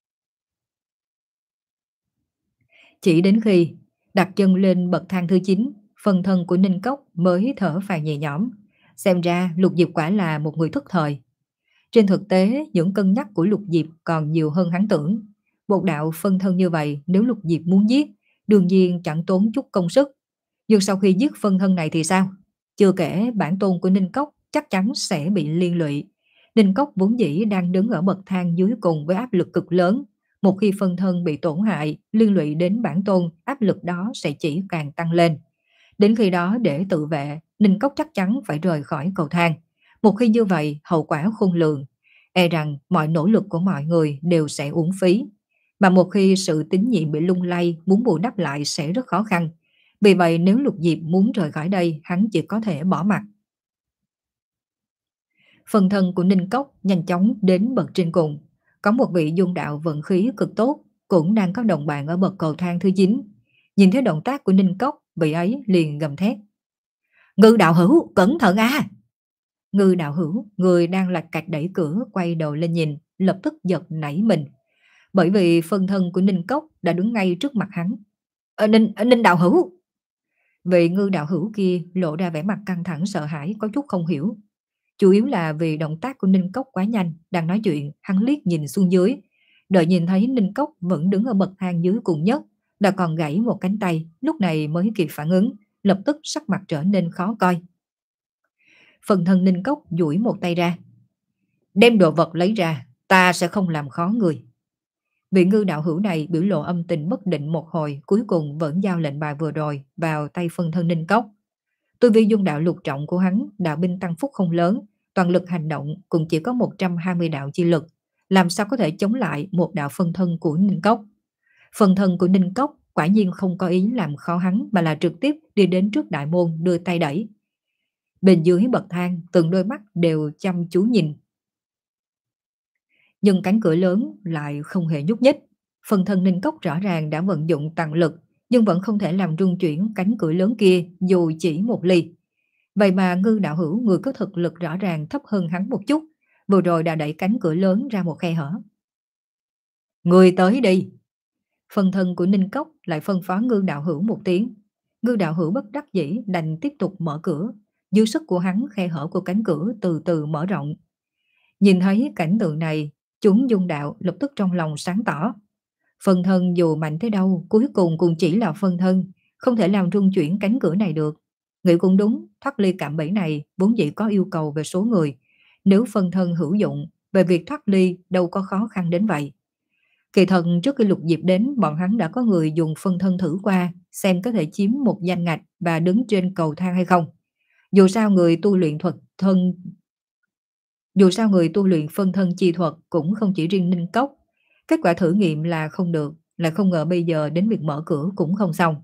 Chỉ đến khi đặt chân lên bậc thang thứ chín, phân thân của Ninh Cốc mới thở phào nhẹ nhõm. Xem ra Lục Diệp quả là một người thức thời. Trên thực tế, những cân nhắc của Lục Diệp còn nhiều hơn hắn tưởng. Một đạo phân thân như vậy, nếu Lục Diệp muốn giết, đương nhiên chẳng tốn chút công sức. Nhưng sau khi giết phân thân này thì sao? Chưa kể bản tôn của Ninh Cốc chắc chắn sẽ bị liên lụy. Ninh Cốc vốn dĩ đang đứng ở bậc thang dưới cùng với áp lực cực lớn. Một khi phân thân bị tổn hại, liên lụy đến bản tôn, áp lực đó sẽ chỉ càng tăng lên. Đến khi đó để tự vệ, Ninh Cốc chắc chắn phải rời khỏi cầu thang. Một khi như vậy, hậu quả khôn lường. E rằng mọi nỗ lực của mọi người đều sẽ uổng phí. Mà một khi sự tín nhiệm bị lung lay, muốn bù đắp lại sẽ rất khó khăn. Vì vậy nếu Lục Diệp muốn rời khỏi đây, hắn chỉ có thể bỏ mặt. Phần thân của Ninh Cốc nhanh chóng đến bậc trên cùng. Có một vị dung đạo vận khí cực tốt, cũng đang có đồng bạn ở bậc cầu thang thứ chín. Nhìn thấy động tác của Ninh Cốc, vị ấy liền gầm thét: Ngư đạo hữu, cẩn thận à! Ngư đạo hữu, người đang lạch cạch đẩy cửa, quay đầu lên nhìn, lập tức giật nảy mình. Bởi vì phân thân của Ninh Cốc đã đứng ngay trước mặt hắn. Ờ, Ninh, Ninh đạo hữu! Vị ngư đạo hữu kia lộ ra vẻ mặt căng thẳng sợ hãi, có chút không hiểu. Chủ yếu là vì động tác của Ninh Cốc quá nhanh, đang nói chuyện, hắn liếc nhìn xuống dưới. Đợi nhìn thấy Ninh Cốc vẫn đứng ở bậc thang dưới cùng nhất, đã còn gãy một cánh tay, lúc này mới kịp phản ứng, lập tức sắc mặt trở nên khó coi. Phần thân Ninh Cốc duỗi một tay ra. Đem đồ vật lấy ra, ta sẽ không làm khó người. Vị ngư đạo hữu này biểu lộ âm tình bất định một hồi, cuối cùng vẫn giao lệnh bài vừa rồi vào tay phân thân Ninh Cốc. Tu vi dung đạo lục trọng của hắn, đạo binh tăng phúc không lớn, toàn lực hành động cũng chỉ có một trăm hai mươi đạo chi lực, làm sao có thể chống lại một đạo phân thân của Ninh Cốc. Phân thân của Ninh Cốc quả nhiên không có ý làm khó hắn, mà là trực tiếp đi đến trước đại môn đưa tay đẩy. Bên dưới bậc thang, từng đôi mắt đều chăm chú nhìn. Nhưng cánh cửa lớn lại không hề nhúc nhích. Phân thân Ninh Cốc rõ ràng đã vận dụng tàn lực, nhưng vẫn không thể làm rung chuyển cánh cửa lớn kia dù chỉ một ly. Vậy mà ngư đạo hữu, người có thực lực rõ ràng thấp hơn hắn một chút, vừa rồi đã đẩy cánh cửa lớn ra một khe hở. Người tới đi! Phân thân của Ninh Cốc lại phân phó ngư đạo hữu một tiếng. Ngư đạo hữu bất đắc dĩ đành tiếp tục mở cửa. Dưới sức của hắn, khe hở của cánh cửa từ từ mở rộng. Nhìn thấy cảnh tượng này, chúng dung đạo lập tức trong lòng sáng tỏ. Phân thân dù mạnh thế đâu, cuối cùng cũng chỉ là phân thân, không thể làm rung chuyển cánh cửa này được. Nghĩ cũng đúng, thoát ly cạm bẫy này vốn dĩ có yêu cầu về số người. Nếu phân thân hữu dụng, về việc thoát ly đâu có khó khăn đến vậy. Kỳ thật trước khi Lục Diệp đến, bọn hắn đã có người dùng phân thân thử qua, xem có thể chiếm một danh ngạch và đứng trên cầu thang hay không. Dù sao người tu luyện thuật thân Dù sao người tu luyện phân thân chi thuật cũng không chỉ riêng Ninh Cốc. Kết quả thử nghiệm là không được, lại không ngờ bây giờ đến việc mở cửa cũng không xong.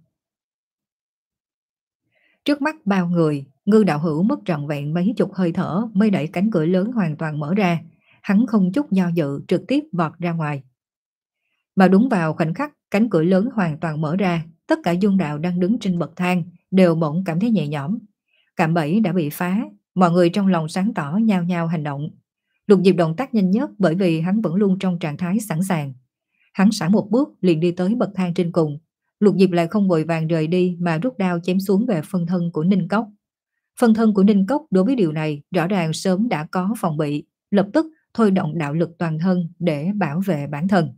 Trước mắt bao người, ngư đạo hữu mất trọn vẹn mấy chục hơi thở mới đẩy cánh cửa lớn hoàn toàn mở ra. Hắn không chút do dự trực tiếp vọt ra ngoài. Mà đúng vào khoảnh khắc cánh cửa lớn hoàn toàn mở ra, tất cả dung đạo đang đứng trên bậc thang đều bỗng cảm thấy nhẹ nhõm. Cạm bẫy đã bị phá, mọi người trong lòng sáng tỏ nhao nhao hành động. Lục Diệp động tác nhanh nhất bởi vì hắn vẫn luôn trong trạng thái sẵn sàng. Hắn xả một bước liền đi tới bậc thang trên cùng. Lục Diệp lại không vội vàng rời đi mà rút đao chém xuống về phân thân của Ninh Cốc. Phân thân của Ninh Cốc đối với điều này rõ ràng sớm đã có phòng bị, lập tức thôi động đạo lực toàn thân để bảo vệ bản thân.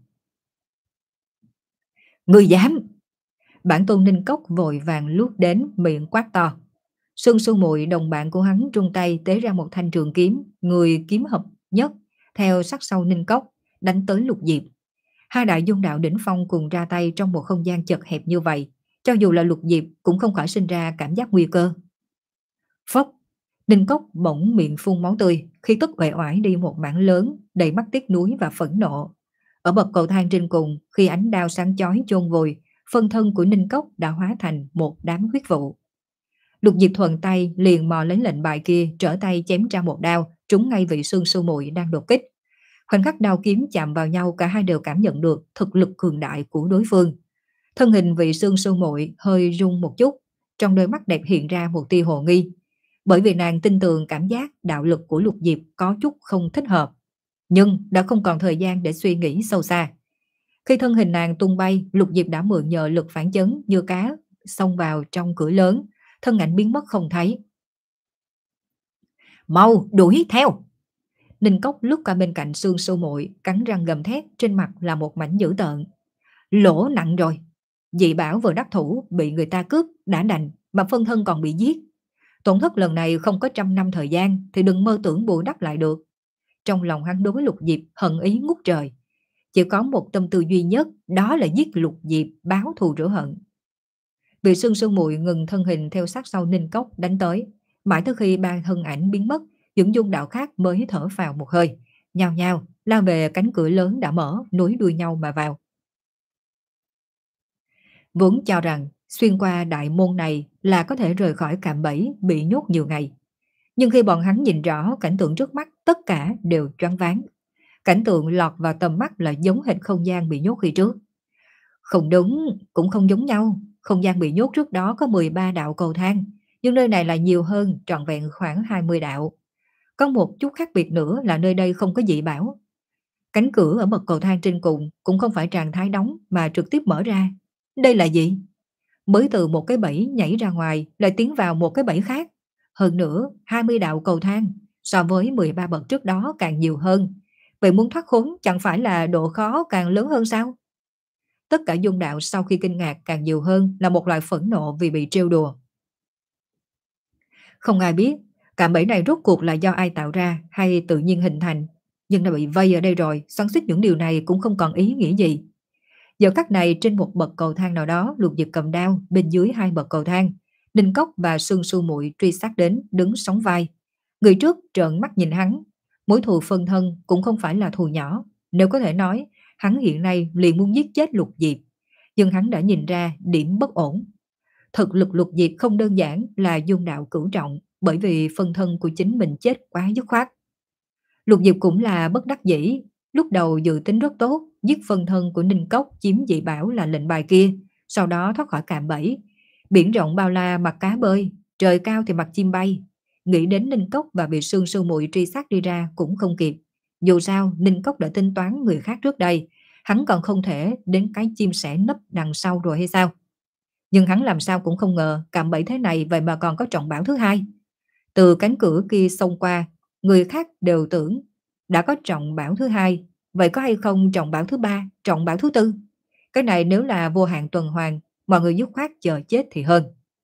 Người dám! Bản tôn Ninh Cốc vội vàng lướt đến miệng quát to. Sương Su Muội đồng bạn của hắn trung tay tế ra một thanh trường kiếm, người kiếm hợp nhất, theo sát sau Ninh Cốc, đánh tới Lục Diệp. Hai đại dung đạo đỉnh phong cùng ra tay trong một không gian chật hẹp như vậy, cho dù là Lục Diệp cũng không khỏi sinh ra cảm giác nguy cơ. Phốc, Ninh Cốc bỗng miệng phun máu tươi, khi tức uể oải đi một mảng lớn, đầy mắt tiếc nuối và phẫn nộ. Ở bậc cầu thang trên cùng, khi ánh đao sáng chói chôn vùi, phân thân của Ninh Cốc đã hóa thành một đám huyết vụ. Lục Diệp thuận tay liền mò lấy lệnh bài kia, trở tay chém ra một đao, trúng ngay vị Sương Su Muội đang đột kích. Khoảnh khắc đao kiếm chạm vào nhau, cả hai đều cảm nhận được thực lực cường đại của đối phương. Thân hình vị Sương Su Muội hơi rung một chút, trong đôi mắt đẹp hiện ra một tia hồ nghi, bởi vì nàng tin tưởng cảm giác đạo lực của Lục Diệp có chút không thích hợp, nhưng đã không còn thời gian để suy nghĩ sâu xa. Khi thân hình nàng tung bay, Lục Diệp đã mượn nhờ lực phản chấn như cá xông vào trong cửa lớn, thân ảnh biến mất không thấy. Mau đuổi theo! Ninh Cốc lướt qua bên cạnh Sương Su Muội, cắn răng gầm thét, trên mặt là một mảnh dữ tợn. Lỗ nặng rồi, dị bảo vừa đắc thủ bị người ta cướp đã đành, mà phân thân còn bị giết. Tổn thất lần này không có trăm năm thời gian thì đừng mơ tưởng bù đắp lại được. Trong lòng hắn đối với Lục Diệp hận ý ngút trời, chỉ có một tâm tư duy nhất, đó là giết Lục Diệp báo thù rửa hận. Vị Sương Su Muội ngừng thân hình theo sát sau Ninh Cốc đánh tới, mãi tới khi ba thân ảnh biến mất, những dung đạo khác mới thở phào một hơi, nhao nhao lao về cánh cửa lớn đã mở, nối đuôi nhau mà vào. Vốn cho rằng xuyên qua đại môn này là có thể rời khỏi cạm bẫy bị nhốt nhiều ngày, nhưng khi bọn hắn nhìn rõ cảnh tượng trước mắt, tất cả đều choáng váng. Cảnh tượng lọt vào tầm mắt là giống hệt không gian bị nhốt khi trước. Không đúng, cũng không giống nhau. Không gian bị nhốt trước đó có mười ba đạo cầu thang, nhưng nơi này là nhiều hơn, trọn vẹn khoảng hai mươi đạo. Có một chút khác biệt nữa là nơi đây không có dị bảo. Cánh cửa ở bậc cầu thang trên cùng cũng không phải trạng thái đóng mà trực tiếp mở ra. Đây là gì? Mới từ một cái bẫy nhảy ra ngoài lại tiến vào một cái bẫy khác. Hơn nữa, hai mươi đạo cầu thang so với mười ba bậc trước đó càng nhiều hơn. Vậy muốn thoát khốn chẳng phải là độ khó càng lớn hơn sao? Tất cả dung đạo sau khi kinh ngạc càng nhiều hơn là một loại phẫn nộ vì bị trêu đùa. Không ai biết cạm bẫy này rốt cuộc là do ai tạo ra hay tự nhiên hình thành, nhưng đã bị vây ở đây rồi, xoắn xuýt những điều này cũng không còn ý nghĩa gì. Giờ khắc này trên một bậc cầu thang nào đó, Lục Diệp cầm đao, bên dưới hai bậc cầu thang, Ninh Cốc và Sương Su Muội truy sát đến, đứng sóng vai. Người trước trợn mắt nhìn hắn, mối thù phân thân cũng không phải là thù nhỏ, nếu có thể nói, hắn hiện nay liền muốn giết chết Lục Diệp, nhưng hắn đã nhìn ra điểm bất ổn. Thực lực Lục Diệp không đơn giản là dung đạo cửu trọng, bởi vì phân thân của chính mình chết quá dứt khoát. Lục Diệp cũng là bất đắc dĩ, lúc đầu dự tính rất tốt, giết phân thân của Ninh Cốc chiếm dị bảo là lệnh bài kia, sau đó thoát khỏi cạm bẫy. Biển rộng bao la mặt cá bơi, trời cao thì mặt chim bay. Nghĩ đến Ninh Cốc và bị Sương Sư Muội truy sát đi ra cũng không kịp. Dù sao, Ninh Cốc đã tính toán người khác trước đây, hắn còn không thể đến cái chim sẻ nấp đằng sau rồi hay sao? Nhưng hắn làm sao cũng không ngờ cạm bẫy thế này vậy mà còn có trọng bảo thứ hai. Từ cánh cửa kia xông qua, người khác đều tưởng đã có trọng bảo thứ hai, vậy có hay không trọng bảo thứ ba, trọng bảo thứ tư? Cái này nếu là vô hạn tuần hoàn, mọi người dứt khoát chờ chết thì hơn.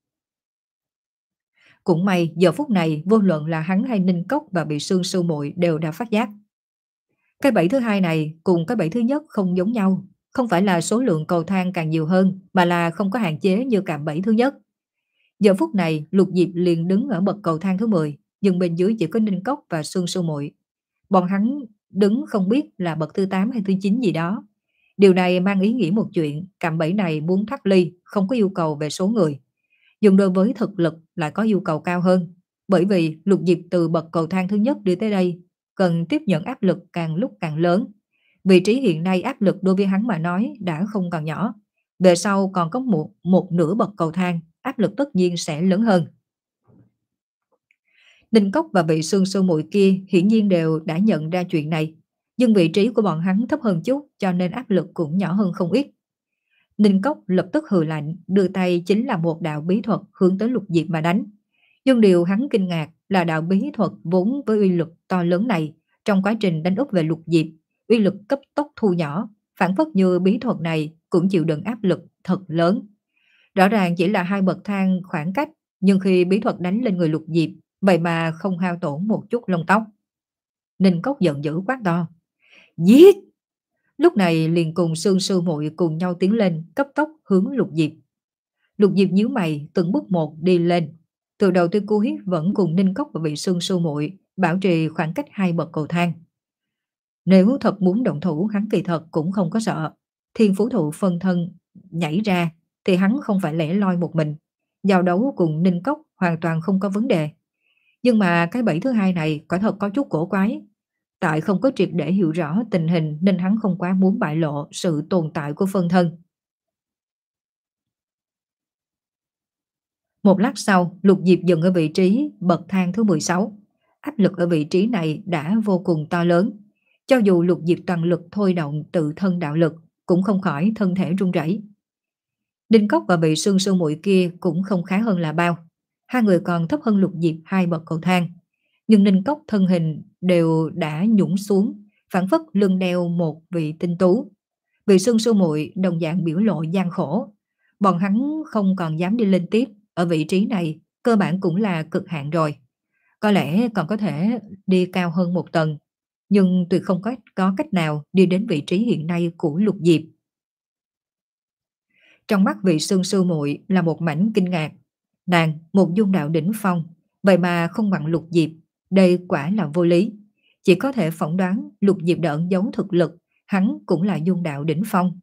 Cũng may giờ phút này vô luận là hắn hay Ninh Cốc và bị Sương Sư Muội đều đã phát giác. Cái bẫy thứ hai này cùng cái bẫy thứ nhất không giống nhau, không phải là số lượng cầu thang càng nhiều hơn, mà là không có hạn chế như cạm bẫy thứ nhất. Giờ phút này Lục Diệp liền đứng ở bậc cầu thang thứ mười, nhưng bên dưới chỉ có Ninh Cốc và Sương Sư Muội. Bọn hắn đứng không biết là bậc thứ tám hay thứ chín gì đó. Điều này mang ý nghĩa một chuyện, cạm bẫy này muốn thoát ly không có yêu cầu về số người, nhưng đối với thực lực lại có yêu cầu cao hơn, bởi vì Lục Diệp từ bậc cầu thang thứ nhất đi tới đây cần tiếp nhận áp lực càng lúc càng lớn. Vị trí hiện nay áp lực đối với hắn mà nói đã không còn nhỏ. Về sau còn có một, một nửa bậc cầu thang, áp lực tất nhiên sẽ lớn hơn. Ninh Cốc và vị Sương Sư Muội kia hiển nhiên đều đã nhận ra chuyện này, nhưng vị trí của bọn hắn thấp hơn chút cho nên áp lực cũng nhỏ hơn không ít. Ninh Cốc lập tức hừ lạnh, đưa tay chính là một đạo bí thuật hướng tới Lục Diệp mà đánh. Nhưng điều hắn kinh ngạc là đạo bí thuật vốn với uy lực to lớn này, trong quá trình đánh úp về Lục Diệp, uy lực cấp tốc thu nhỏ, phản phất như bí thuật này cũng chịu đựng áp lực thật lớn. Rõ ràng chỉ là hai bậc thang khoảng cách, nhưng khi bí thuật đánh lên người Lục Diệp, vậy mà không hao tổn một chút lông tóc. Ninh Cốc giận dữ quát to: Giết! Lúc này liền cùng Sương Sư Muội cùng nhau tiến lên, cấp tốc hướng Lục Diệp. Lục Diệp nhíu mày, từng bước một đi lên. Từ đầu tới cuối vẫn cùng Ninh Cốc và vị Sương Sư Muội bảo trì khoảng cách hai bậc cầu thang. Nếu thật muốn động thủ, hắn kỳ thật cũng không có sợ. Thiên Phú Thụ phân thân nhảy ra thì hắn không phải lẻ loi một mình. Giao đấu cùng Ninh Cốc hoàn toàn không có vấn đề. Nhưng mà cái bẫy thứ hai này quả thật có chút cổ quái. Tại không có triệt để hiểu rõ tình hình nên hắn không quá muốn bại lộ sự tồn tại của phân thân. Một lát sau, Lục Diệp dừng ở vị trí bậc thang thứ mười sáu. Áp lực ở vị trí này đã vô cùng to lớn. Cho dù Lục Diệp toàn lực thôi động tự thân đạo lực, cũng không khỏi thân thể run rẩy. Đinh Cốc và vị Sương Sư Muội kia cũng không khá hơn là bao. Hai người còn thấp hơn Lục Diệp hai bậc cầu thang. Nhưng Ninh Cốc thân hình đều đã nhũng xuống, phản phất lưng đeo một vị tinh tú. Vị Sương Sư Muội đồng dạng biểu lộ gian khổ. Bọn hắn không còn dám đi lên tiếp, ở vị trí này cơ bản cũng là cực hạn rồi. Có lẽ còn có thể đi cao hơn một tầng, nhưng tuyệt không có, có cách nào đi đến vị trí hiện nay của Lục Diệp. Trong mắt vị Sương Sư Muội là một mảnh kinh ngạc. Nàng, một dung đạo đỉnh phong, vậy mà không bằng Lục Diệp. Đây quả là vô lý. Chỉ có thể phỏng đoán Lục Diệp đã ẩn giấu thực lực, hắn cũng là dung đạo đỉnh phong.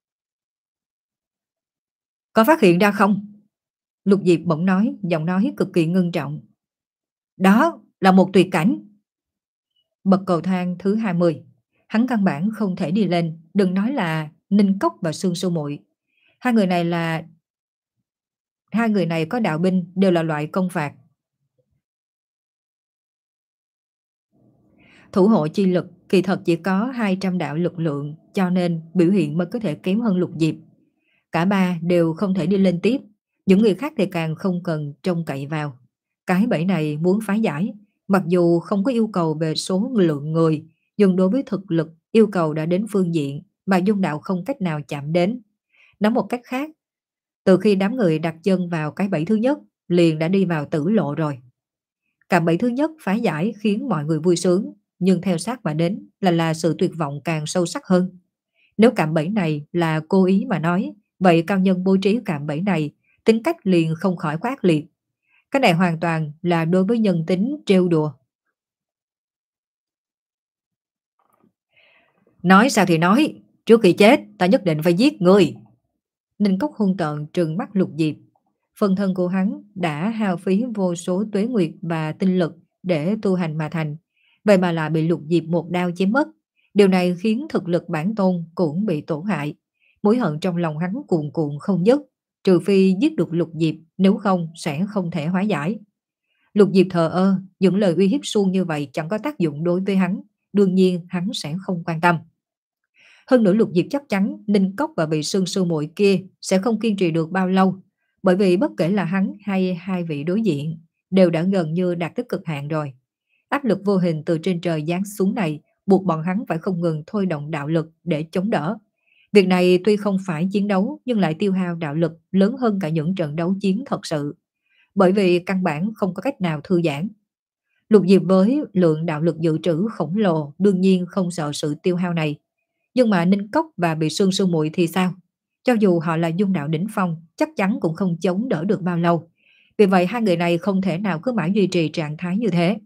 Có phát hiện ra không? Lục Diệp bỗng nói, giọng nói cực kỳ ngưng trọng. Đó là một tuyệt cảnh. Bậc cầu thang thứ hai mươi. Hắn căn bản không thể đi lên, đừng nói là Ninh Cốc và Sương Sư Muội. Hai người này là Hai người này có đạo binh, đều là loại công phạt. Thủ hộ chi lực kỳ thật chỉ có hai trăm đạo lực lượng, cho nên biểu hiện mới có thể kém hơn Lục Diệp. Cả ba đều không thể đi lên tiếp, những người khác thì càng không cần trông cậy vào. Cái bẫy này muốn phá giải, mặc dù không có yêu cầu về số lượng người, nhưng đối với thực lực yêu cầu đã đến phương diện mà dung đạo không cách nào chạm đến. Nói một cách khác, từ khi đám người đặt chân vào cái bẫy thứ nhất, liền đã đi vào tử lộ rồi. Cạm bẫy thứ nhất phá giải khiến mọi người vui sướng, nhưng theo sát mà đến là là sự tuyệt vọng càng sâu sắc hơn. Nếu cạm bẫy này là cố ý mà nói, vậy cao nhân bố trí cạm bẫy này, tính cách liền không khỏi quá ác liệt. Cái này hoàn toàn là đối với nhân tính trêu đùa. Nói sao thì nói, trước khi chết ta nhất định phải giết người. Ninh Cốc hung tợn trừng mắt Lục Diệp. Phần thân của hắn đã hao phí vô số tuế nguyệt và tinh lực để tu hành mà thành, vậy mà lại bị Lục Diệp một đao chém mất. Điều này khiến thực lực bản tôn cũng bị tổn hại. Mối hận trong lòng hắn cuồn cuộn không dứt, trừ phi giết được Lục Diệp, nếu không sẽ không thể hóa giải. Lục Diệp thờ ơ, những lời uy hiếp suông như vậy chẳng có tác dụng đối với hắn, đương nhiên hắn sẽ không quan tâm. Hơn nữa Lục Diệp chắc chắn Ninh Cốc và vị Sương Sư Muội kia sẽ không kiên trì được bao lâu, bởi vì bất kể là hắn hay hai vị đối diện đều đã gần như đạt tới cực hạn rồi. Áp lực vô hình từ trên trời giáng xuống này buộc bọn hắn phải không ngừng thôi động đạo lực để chống đỡ. Việc này tuy không phải chiến đấu nhưng lại tiêu hao đạo lực lớn hơn cả những trận đấu chiến thật sự, bởi vì căn bản không có cách nào thư giãn. Lục Diệp với lượng đạo lực dự trữ khổng lồ đương nhiên không sợ sự tiêu hao này. Nhưng mà Ninh Cốc và bị Sương Sư Muội thì sao? Cho dù họ là dung đạo đỉnh phong, chắc chắn cũng không chống đỡ được bao lâu. Vì vậy hai người này không thể nào cứ mãi duy trì trạng thái như thế.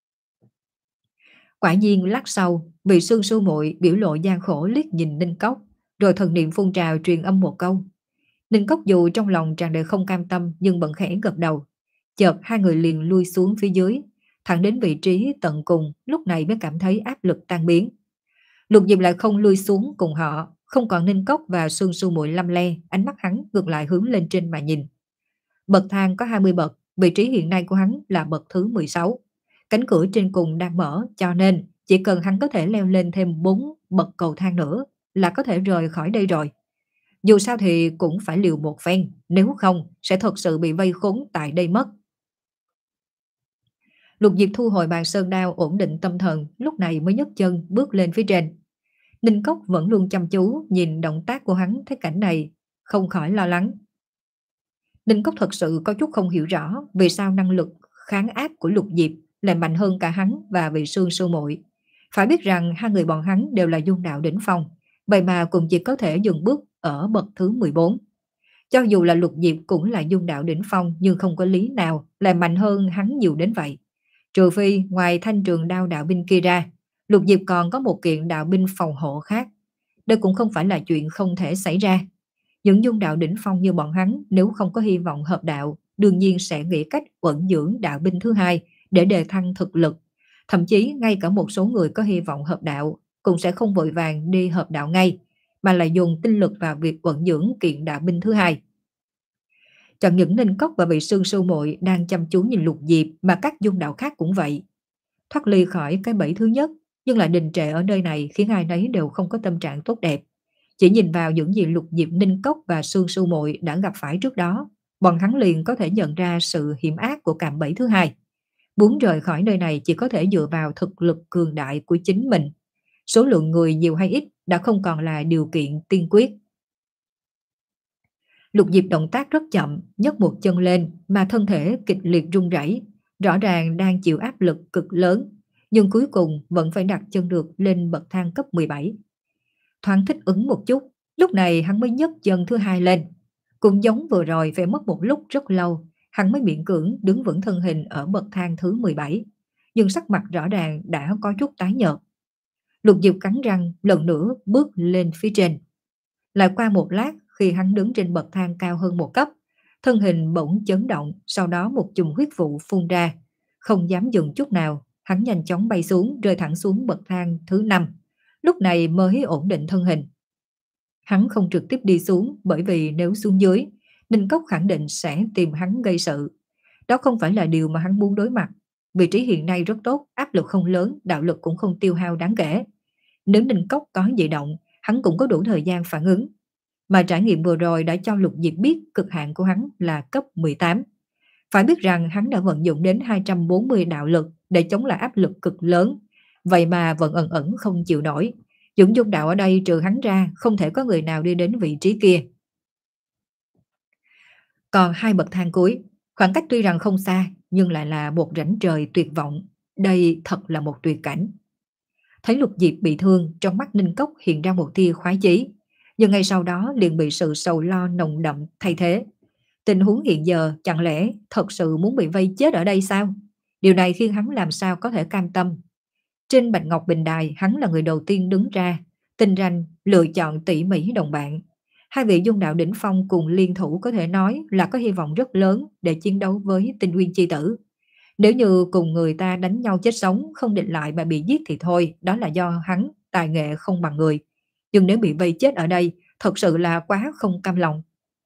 Quả nhiên lát sau, vị Sương Sư Muội biểu lộ gian khổ liếc nhìn Ninh Cốc, rồi thần niệm phun trào truyền âm một câu. Ninh Cốc dù trong lòng tràn đầy không cam tâm nhưng bận khẽ gật đầu. Chợt hai người liền lui xuống phía dưới, thẳng đến vị trí tận cùng, lúc này mới cảm thấy áp lực tan biến. Lục Diệp lại không lui xuống cùng họ, không còn Ninh Cốc và Sương Su Muội lăm le, ánh mắt hắn ngược lại hướng lên trên mà nhìn. Bậc thang có hai mươi bậc, vị trí hiện nay của hắn là bậc thứ mười sáu. Cánh cửa trên cùng đang mở, cho nên chỉ cần hắn có thể leo lên thêm bốn bậc cầu thang nữa là có thể rời khỏi đây rồi. Dù sao thì cũng phải liều một phen, nếu không sẽ thật sự bị vây khốn tại đây mất. Lục Diệp thu hồi bàn sơn đao, ổn định tâm thần, lúc này mới nhấc chân bước lên phía trên. Ninh Cốc vẫn luôn chăm chú nhìn động tác của hắn, thấy cảnh này không khỏi lo lắng. Ninh Cốc thật sự có chút không hiểu rõ vì sao năng lực kháng áp của Lục Diệp lại mạnh hơn cả hắn và vị Sương Sư Muội. Phải biết rằng hai người bọn hắn đều là dung đạo đỉnh phong, vậy mà cũng chỉ có thể dừng bước ở bậc thứ mười bốn. Cho dù là Lục Diệp cũng là dung đạo đỉnh phong, nhưng không có lý nào lại mạnh hơn hắn nhiều đến vậy. Trừ phi ngoài thanh trường đao đạo binh kia ra, Lục Diệp còn có một kiện đạo binh phòng hộ khác. Đây cũng không phải là chuyện không thể xảy ra. Những dung đạo đỉnh phong như bọn hắn nếu không có hy vọng hợp đạo, đương nhiên sẽ nghĩ cách ẩn dưỡng đạo binh thứ hai để đề thăng thực lực. Thậm chí ngay cả một số người có hy vọng hợp đạo cũng sẽ không vội vàng đi hợp đạo ngay, mà là dùng tinh lực vào việc ẩn dưỡng kiện đạo binh thứ hai. Chẳng những Ninh Cốc và vị Sương Sư Muội đang chăm chú nhìn Lục Diệp mà các dung đạo khác cũng vậy. Thoát ly khỏi cái bẫy thứ nhất, nhưng lại đình trệ ở nơi này khiến ai nấy đều không có tâm trạng tốt đẹp. Chỉ nhìn vào những gì Lục Diệp, Ninh Cốc và Sương Sư Muội đã gặp phải trước đó, bọn hắn liền có thể nhận ra sự hiểm ác của cạm bẫy thứ hai. Muốn rời khỏi nơi này chỉ có thể dựa vào thực lực cường đại của chính mình. Số lượng người nhiều hay ít đã không còn là điều kiện tiên quyết. Lục Diệp động tác rất chậm, nhấc một chân lên mà thân thể kịch liệt run rẩy, rõ ràng đang chịu áp lực cực lớn, nhưng cuối cùng vẫn phải đặt chân được lên bậc thang cấp mười bảy. Thoáng thích ứng một chút, lúc này hắn mới nhấc chân thứ hai lên. Cũng giống vừa rồi phải mất một lúc rất lâu, hắn mới miễn cưỡng đứng vững thân hình ở bậc thang thứ mười bảy, nhưng sắc mặt rõ ràng đã có chút tái nhợt. Lục Diệp cắn răng lần nữa bước lên phía trên. Lại qua một lát, khi hắn đứng trên bậc thang cao hơn một cấp, thân hình bỗng chấn động, sau đó một chùm huyết vụ phun ra. Không dám dừng chút nào, hắn nhanh chóng bay xuống, rơi thẳng xuống bậc thang thứ năm. Lúc này mới ổn định thân hình. Hắn không trực tiếp đi xuống, bởi vì nếu xuống dưới, Ninh Cốc khẳng định sẽ tìm hắn gây sự. Đó không phải là điều mà hắn muốn đối mặt. Vị trí hiện nay rất tốt, áp lực không lớn, đạo lực cũng không tiêu hao đáng kể. Nếu Ninh Cốc có dị động, hắn cũng có đủ thời gian phản ứng. Mà trải nghiệm vừa rồi đã cho Lục Diệp biết cực hạn của hắn là cấp mười tám. Phải biết rằng hắn đã vận dụng đến hai trăm bốn mươi đạo lực để chống lại áp lực cực lớn, vậy mà vẫn ẩn ẩn không chịu nổi. Những dung đạo ở đây trừ hắn ra không thể có người nào đi đến vị trí kia. Còn hai bậc thang cuối, khoảng cách tuy rằng không xa nhưng lại là một rãnh trời tuyệt vọng. Đây thật là một tuyệt cảnh. Thấy Lục Diệp bị thương, trong mắt Ninh Cốc hiện ra một tia khoái chí, nhưng ngay sau đó liền bị sự sầu lo nồng đậm thay thế. Tình huống hiện giờ chẳng lẽ thật sự muốn bị vây chết ở đây sao? Điều này khiến hắn làm sao có thể cam tâm. Trên Bạch Ngọc Bình Đài, hắn là người đầu tiên đứng ra, tinh ranh lựa chọn tỉ mỉ đồng bạn. Hai vị dung đạo đỉnh phong cùng liên thủ có thể nói là có hy vọng rất lớn để chiến đấu với Tinh Nguyên chi tử. Nếu như cùng người ta đánh nhau chết sống, không địch lại mà bị giết thì thôi, đó là do hắn tài nghệ không bằng người. Nhưng nếu bị vây chết ở đây, thật sự là quá không cam lòng.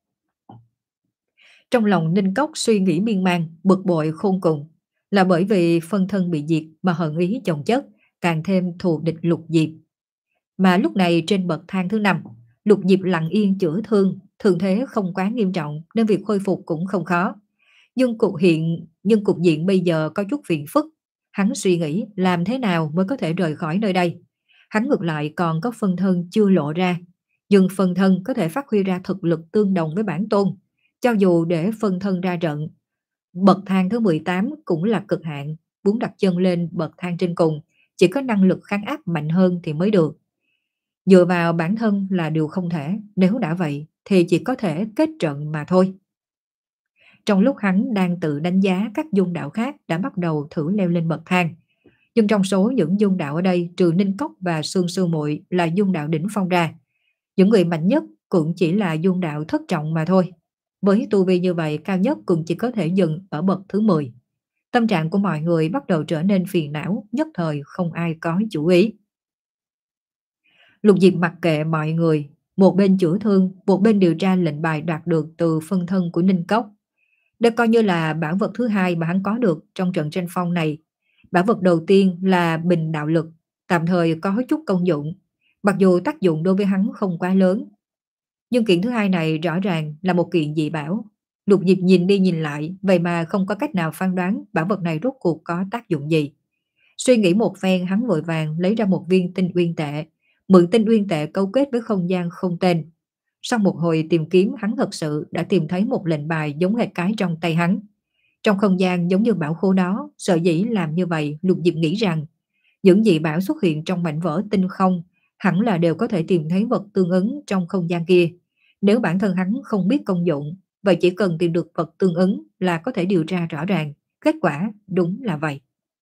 Trong lòng Ninh Cốc suy nghĩ miên man, bực bội khôn cùng, là bởi vì phân thân bị diệt mà hận ý chồng chất, càng thêm thù địch Lục Diệp. Mà lúc này trên bậc thang thứ năm, Lục Diệp lặng yên chữa thương, thương thế không quá nghiêm trọng nên việc khôi phục cũng không khó. Nhưng cục hiện nhưng cục diện bây giờ có chút phiền phức. Hắn suy nghĩ làm thế nào mới có thể rời khỏi nơi đây. Hắn ngược lại còn có phân thân chưa lộ ra, nhưng phân thân có thể phát huy ra thực lực tương đồng với bản tôn. Cho dù để phân thân ra trận, bậc thang thứ mười tám cũng là cực hạn, muốn đặt chân lên bậc thang trên cùng, chỉ có năng lực kháng áp mạnh hơn thì mới được. Dựa vào bản thân là điều không thể, nếu đã vậy thì chỉ có thể kết trận mà thôi. Trong lúc hắn đang tự đánh giá, các dung đạo khác đã bắt đầu thử leo lên bậc thang. Nhưng trong số những dung đạo ở đây, trừ Ninh Cốc và Sương Sư Muội là dung đạo đỉnh phong ra, những người mạnh nhất cũng chỉ là dung đạo thất trọng mà thôi. Với tu vi như vậy, cao nhất cũng chỉ có thể dừng ở bậc thứ mười. Tâm trạng của mọi người bắt đầu trở nên phiền não, nhất thời không ai có chủ ý. Lục Diệp mặc kệ mọi người, một bên chữa thương, một bên điều tra lệnh bài đoạt được từ phân thân của Ninh Cốc. Đây coi như là bảo vật thứ hai mà hắn có được trong trận tranh phong này. Bảo vật đầu tiên là bình đạo lực, tạm thời có chút công dụng, mặc dù tác dụng đối với hắn không quá lớn. Nhưng kiện thứ hai này rõ ràng là một kiện dị bảo. Lục Diệp nhìn đi nhìn lại, vậy mà không có cách nào phán đoán bảo vật này rốt cuộc có tác dụng gì. Suy nghĩ một phen, hắn vội vàng lấy ra một viên tinh uyên tệ, mượn tinh uyên tệ cấu kết với không gian không tên. Sau một hồi tìm kiếm, hắn thật sự đã tìm thấy một lệnh bài giống hệt cái trong tay hắn. Trong không gian giống như bảo khố đó, sở dĩ làm như vậy, Lục Diệp nghĩ rằng những dị bảo xuất hiện trong mảnh vỡ tinh không hẳn là đều có thể tìm thấy vật tương ứng trong không gian kia. Nếu bản thân hắn không biết công dụng, vậy chỉ cần tìm được vật tương ứng là có thể điều tra rõ ràng. Kết quả đúng là vậy.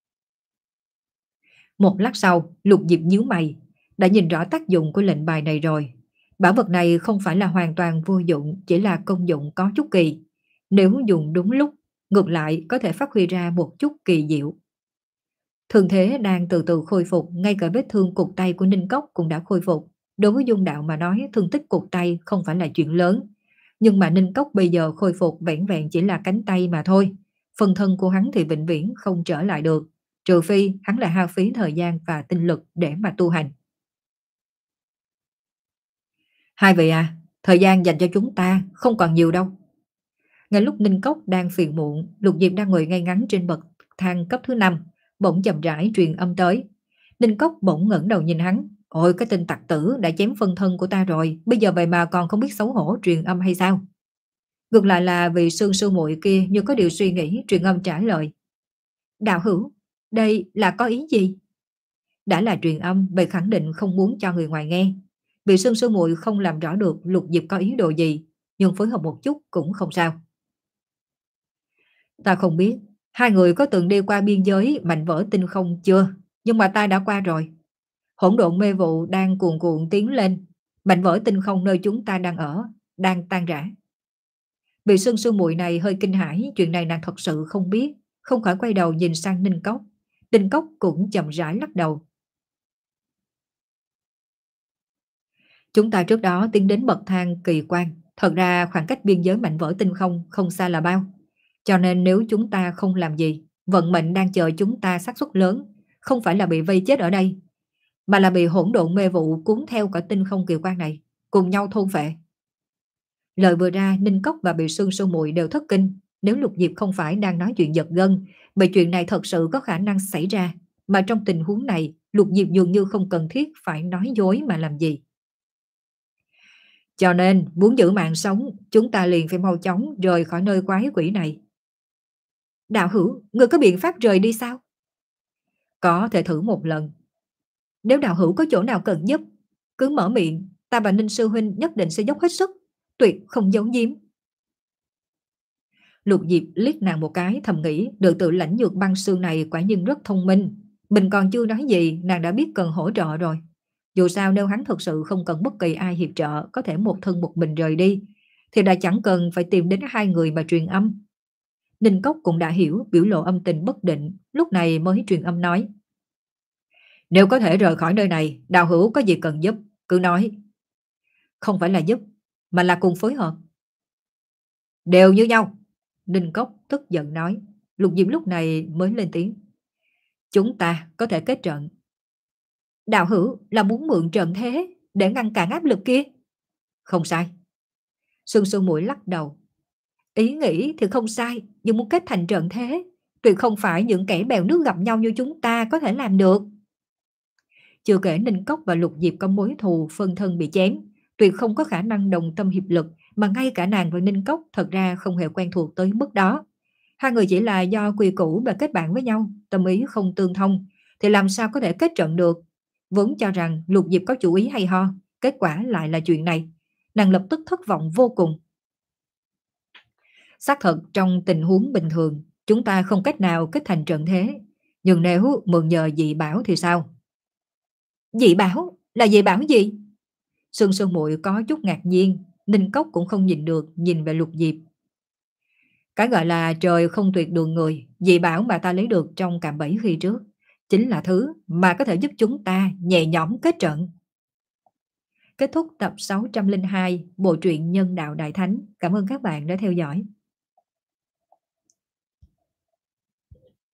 Một lát sau, Lục Diệp nhíu mày, đã nhìn rõ tác dụng của lệnh bài này rồi. Bảo vật này không phải là hoàn toàn vô dụng, chỉ là công dụng có chút kỳ. Nếu dùng đúng lúc, ngược lại có thể phát huy ra một chút kỳ diệu. Thương thế đang từ từ khôi phục, ngay cả vết thương cụt tay của Ninh Cốc cũng đã khôi phục. Đối với Dung Đạo mà nói, thương tích cụt tay không phải là chuyện lớn. Nhưng mà Ninh Cốc bây giờ khôi phục vẻn vẹn chỉ là cánh tay mà thôi. Phần thân của hắn thì vĩnh viễn không trở lại được, trừ phi hắn lại hao phí thời gian và tinh lực để mà tu hành. Hai vị à, thời gian dành cho chúng ta không còn nhiều đâu. Ngay lúc Ninh Cốc đang phiền muộn, Lục Diệp đang ngồi ngay ngắn trên bậc thang cấp thứ năm, bỗng chậm rãi truyền âm tới. Ninh Cốc bỗng ngẩng đầu nhìn hắn. Ôi, cái tên tặc tử đã chém phân thân của ta rồi, bây giờ vậy mà còn không biết xấu hổ truyền âm hay sao? Ngược lại là vị Sương sư muội kia như có điều suy nghĩ, truyền âm trả lời. Đạo hữu, đây là có ý gì? Đã là truyền âm, vậy khẳng định không muốn cho người ngoài nghe. Vị Sương sư muội không làm rõ được Lục Diệp có ý đồ gì, nhưng phối hợp một chút cũng không sao. Ta không biết, hai người có từng đi qua biên giới mảnh vỡ tinh không chưa? Nhưng mà ta đã qua rồi. Hỗn độn mê vụ đang cuồn cuộn tiến lên. Mảnh vỡ tinh không nơi chúng ta đang ở, đang tan rã. Vị Sương sư muội này hơi kinh hãi, chuyện này nàng thật sự không biết, không khỏi quay đầu nhìn sang Ninh Cốc. Ninh Cốc cũng chậm rãi lắc đầu. Chúng ta trước đó tiến đến bậc thang kỳ quan, thật ra khoảng cách biên giới mảnh vỡ tinh không không xa là bao. Cho nên nếu chúng ta không làm gì, vận mệnh đang chờ chúng ta xác suất lớn, không phải là bị vây chết ở đây, mà là bị hỗn độn mê vụ cuốn theo cả tinh không kỳ quan này, cùng nhau thôn phệ. Lời vừa ra, Ninh Cốc và Bị Sương sư muội đều thất kinh. Nếu Lục Diệp không phải đang nói chuyện giật gân, bởi chuyện này thật sự có khả năng xảy ra, mà trong tình huống này, Lục Diệp dường như không cần thiết phải nói dối mà làm gì. Cho nên, muốn giữ mạng sống, chúng ta liền phải mau chóng rời khỏi nơi quái quỷ này. Đạo hữu, người có biện pháp rời đi sao? Có thể thử một lần. Nếu đạo hữu có chỗ nào cần giúp, cứ mở miệng, ta và Ninh sư huynh nhất định sẽ dốc hết sức, tuyệt không giấu giếm. Lục Diệp liếc nàng một cái, thầm nghĩ được tự lãnh dược băng xương này quả nhiên rất thông minh. Mình còn chưa nói gì, nàng đã biết cần hỗ trợ rồi. Dù sao nếu hắn thật sự không cần bất kỳ ai hiệp trợ, có thể một thân một mình rời đi, thì đã chẳng cần phải tìm đến hai người mà truyền âm. Ninh Cốc cũng đã hiểu, biểu lộ âm tình bất định, lúc này mới truyền âm nói. Nếu có thể rời khỏi nơi này, đạo hữu có gì cần giúp, cứ nói. Không phải là giúp, mà là cùng phối hợp. Đều như nhau. Ninh Cốc tức giận nói. Lục Diệp lúc này mới lên tiếng. Chúng ta có thể kết trận. Đạo hữu là muốn mượn trận thế để ngăn cản áp lực kia. Không sai. Sương Sương Muội lắc đầu. Ý nghĩ thì không sai, nhưng muốn kết thành trận thế, tuyệt không phải những kẻ bèo nước gặp nhau như chúng ta có thể làm được. Chưa kể Ninh Cốc và Lục Diệp có mối thù phân thân bị chém, tuyệt không có khả năng đồng tâm hiệp lực, mà ngay cả nàng và Ninh Cốc thật ra không hề quen thuộc tới mức đó. Hai người chỉ là do quy củ và kết bạn với nhau, tâm ý không tương thông, thì làm sao có thể kết trận được. Vốn cho rằng Lục Diệp có chủ ý hay ho, kết quả lại là chuyện này. Nàng lập tức thất vọng vô cùng. Xác thật trong tình huống bình thường, chúng ta không cách nào kết thành trận thế. Nhưng nếu mượn nhờ dị bảo thì sao? Dị bảo? Là dị bảo gì? Sương Sương Muội có chút ngạc nhiên, Ninh Cốc cũng không nhìn được, nhìn về Lục Diệp. Cái gọi là trời không tuyệt đường người, dị bảo mà ta lấy được trong cạm bẫy khi trước, chính là thứ mà có thể giúp chúng ta nhẹ nhõm kết trận. Kết thúc tập sáu trăm linh hai Bộ truyện Nhân đạo Đại Thánh. Cảm ơn các bạn đã theo dõi.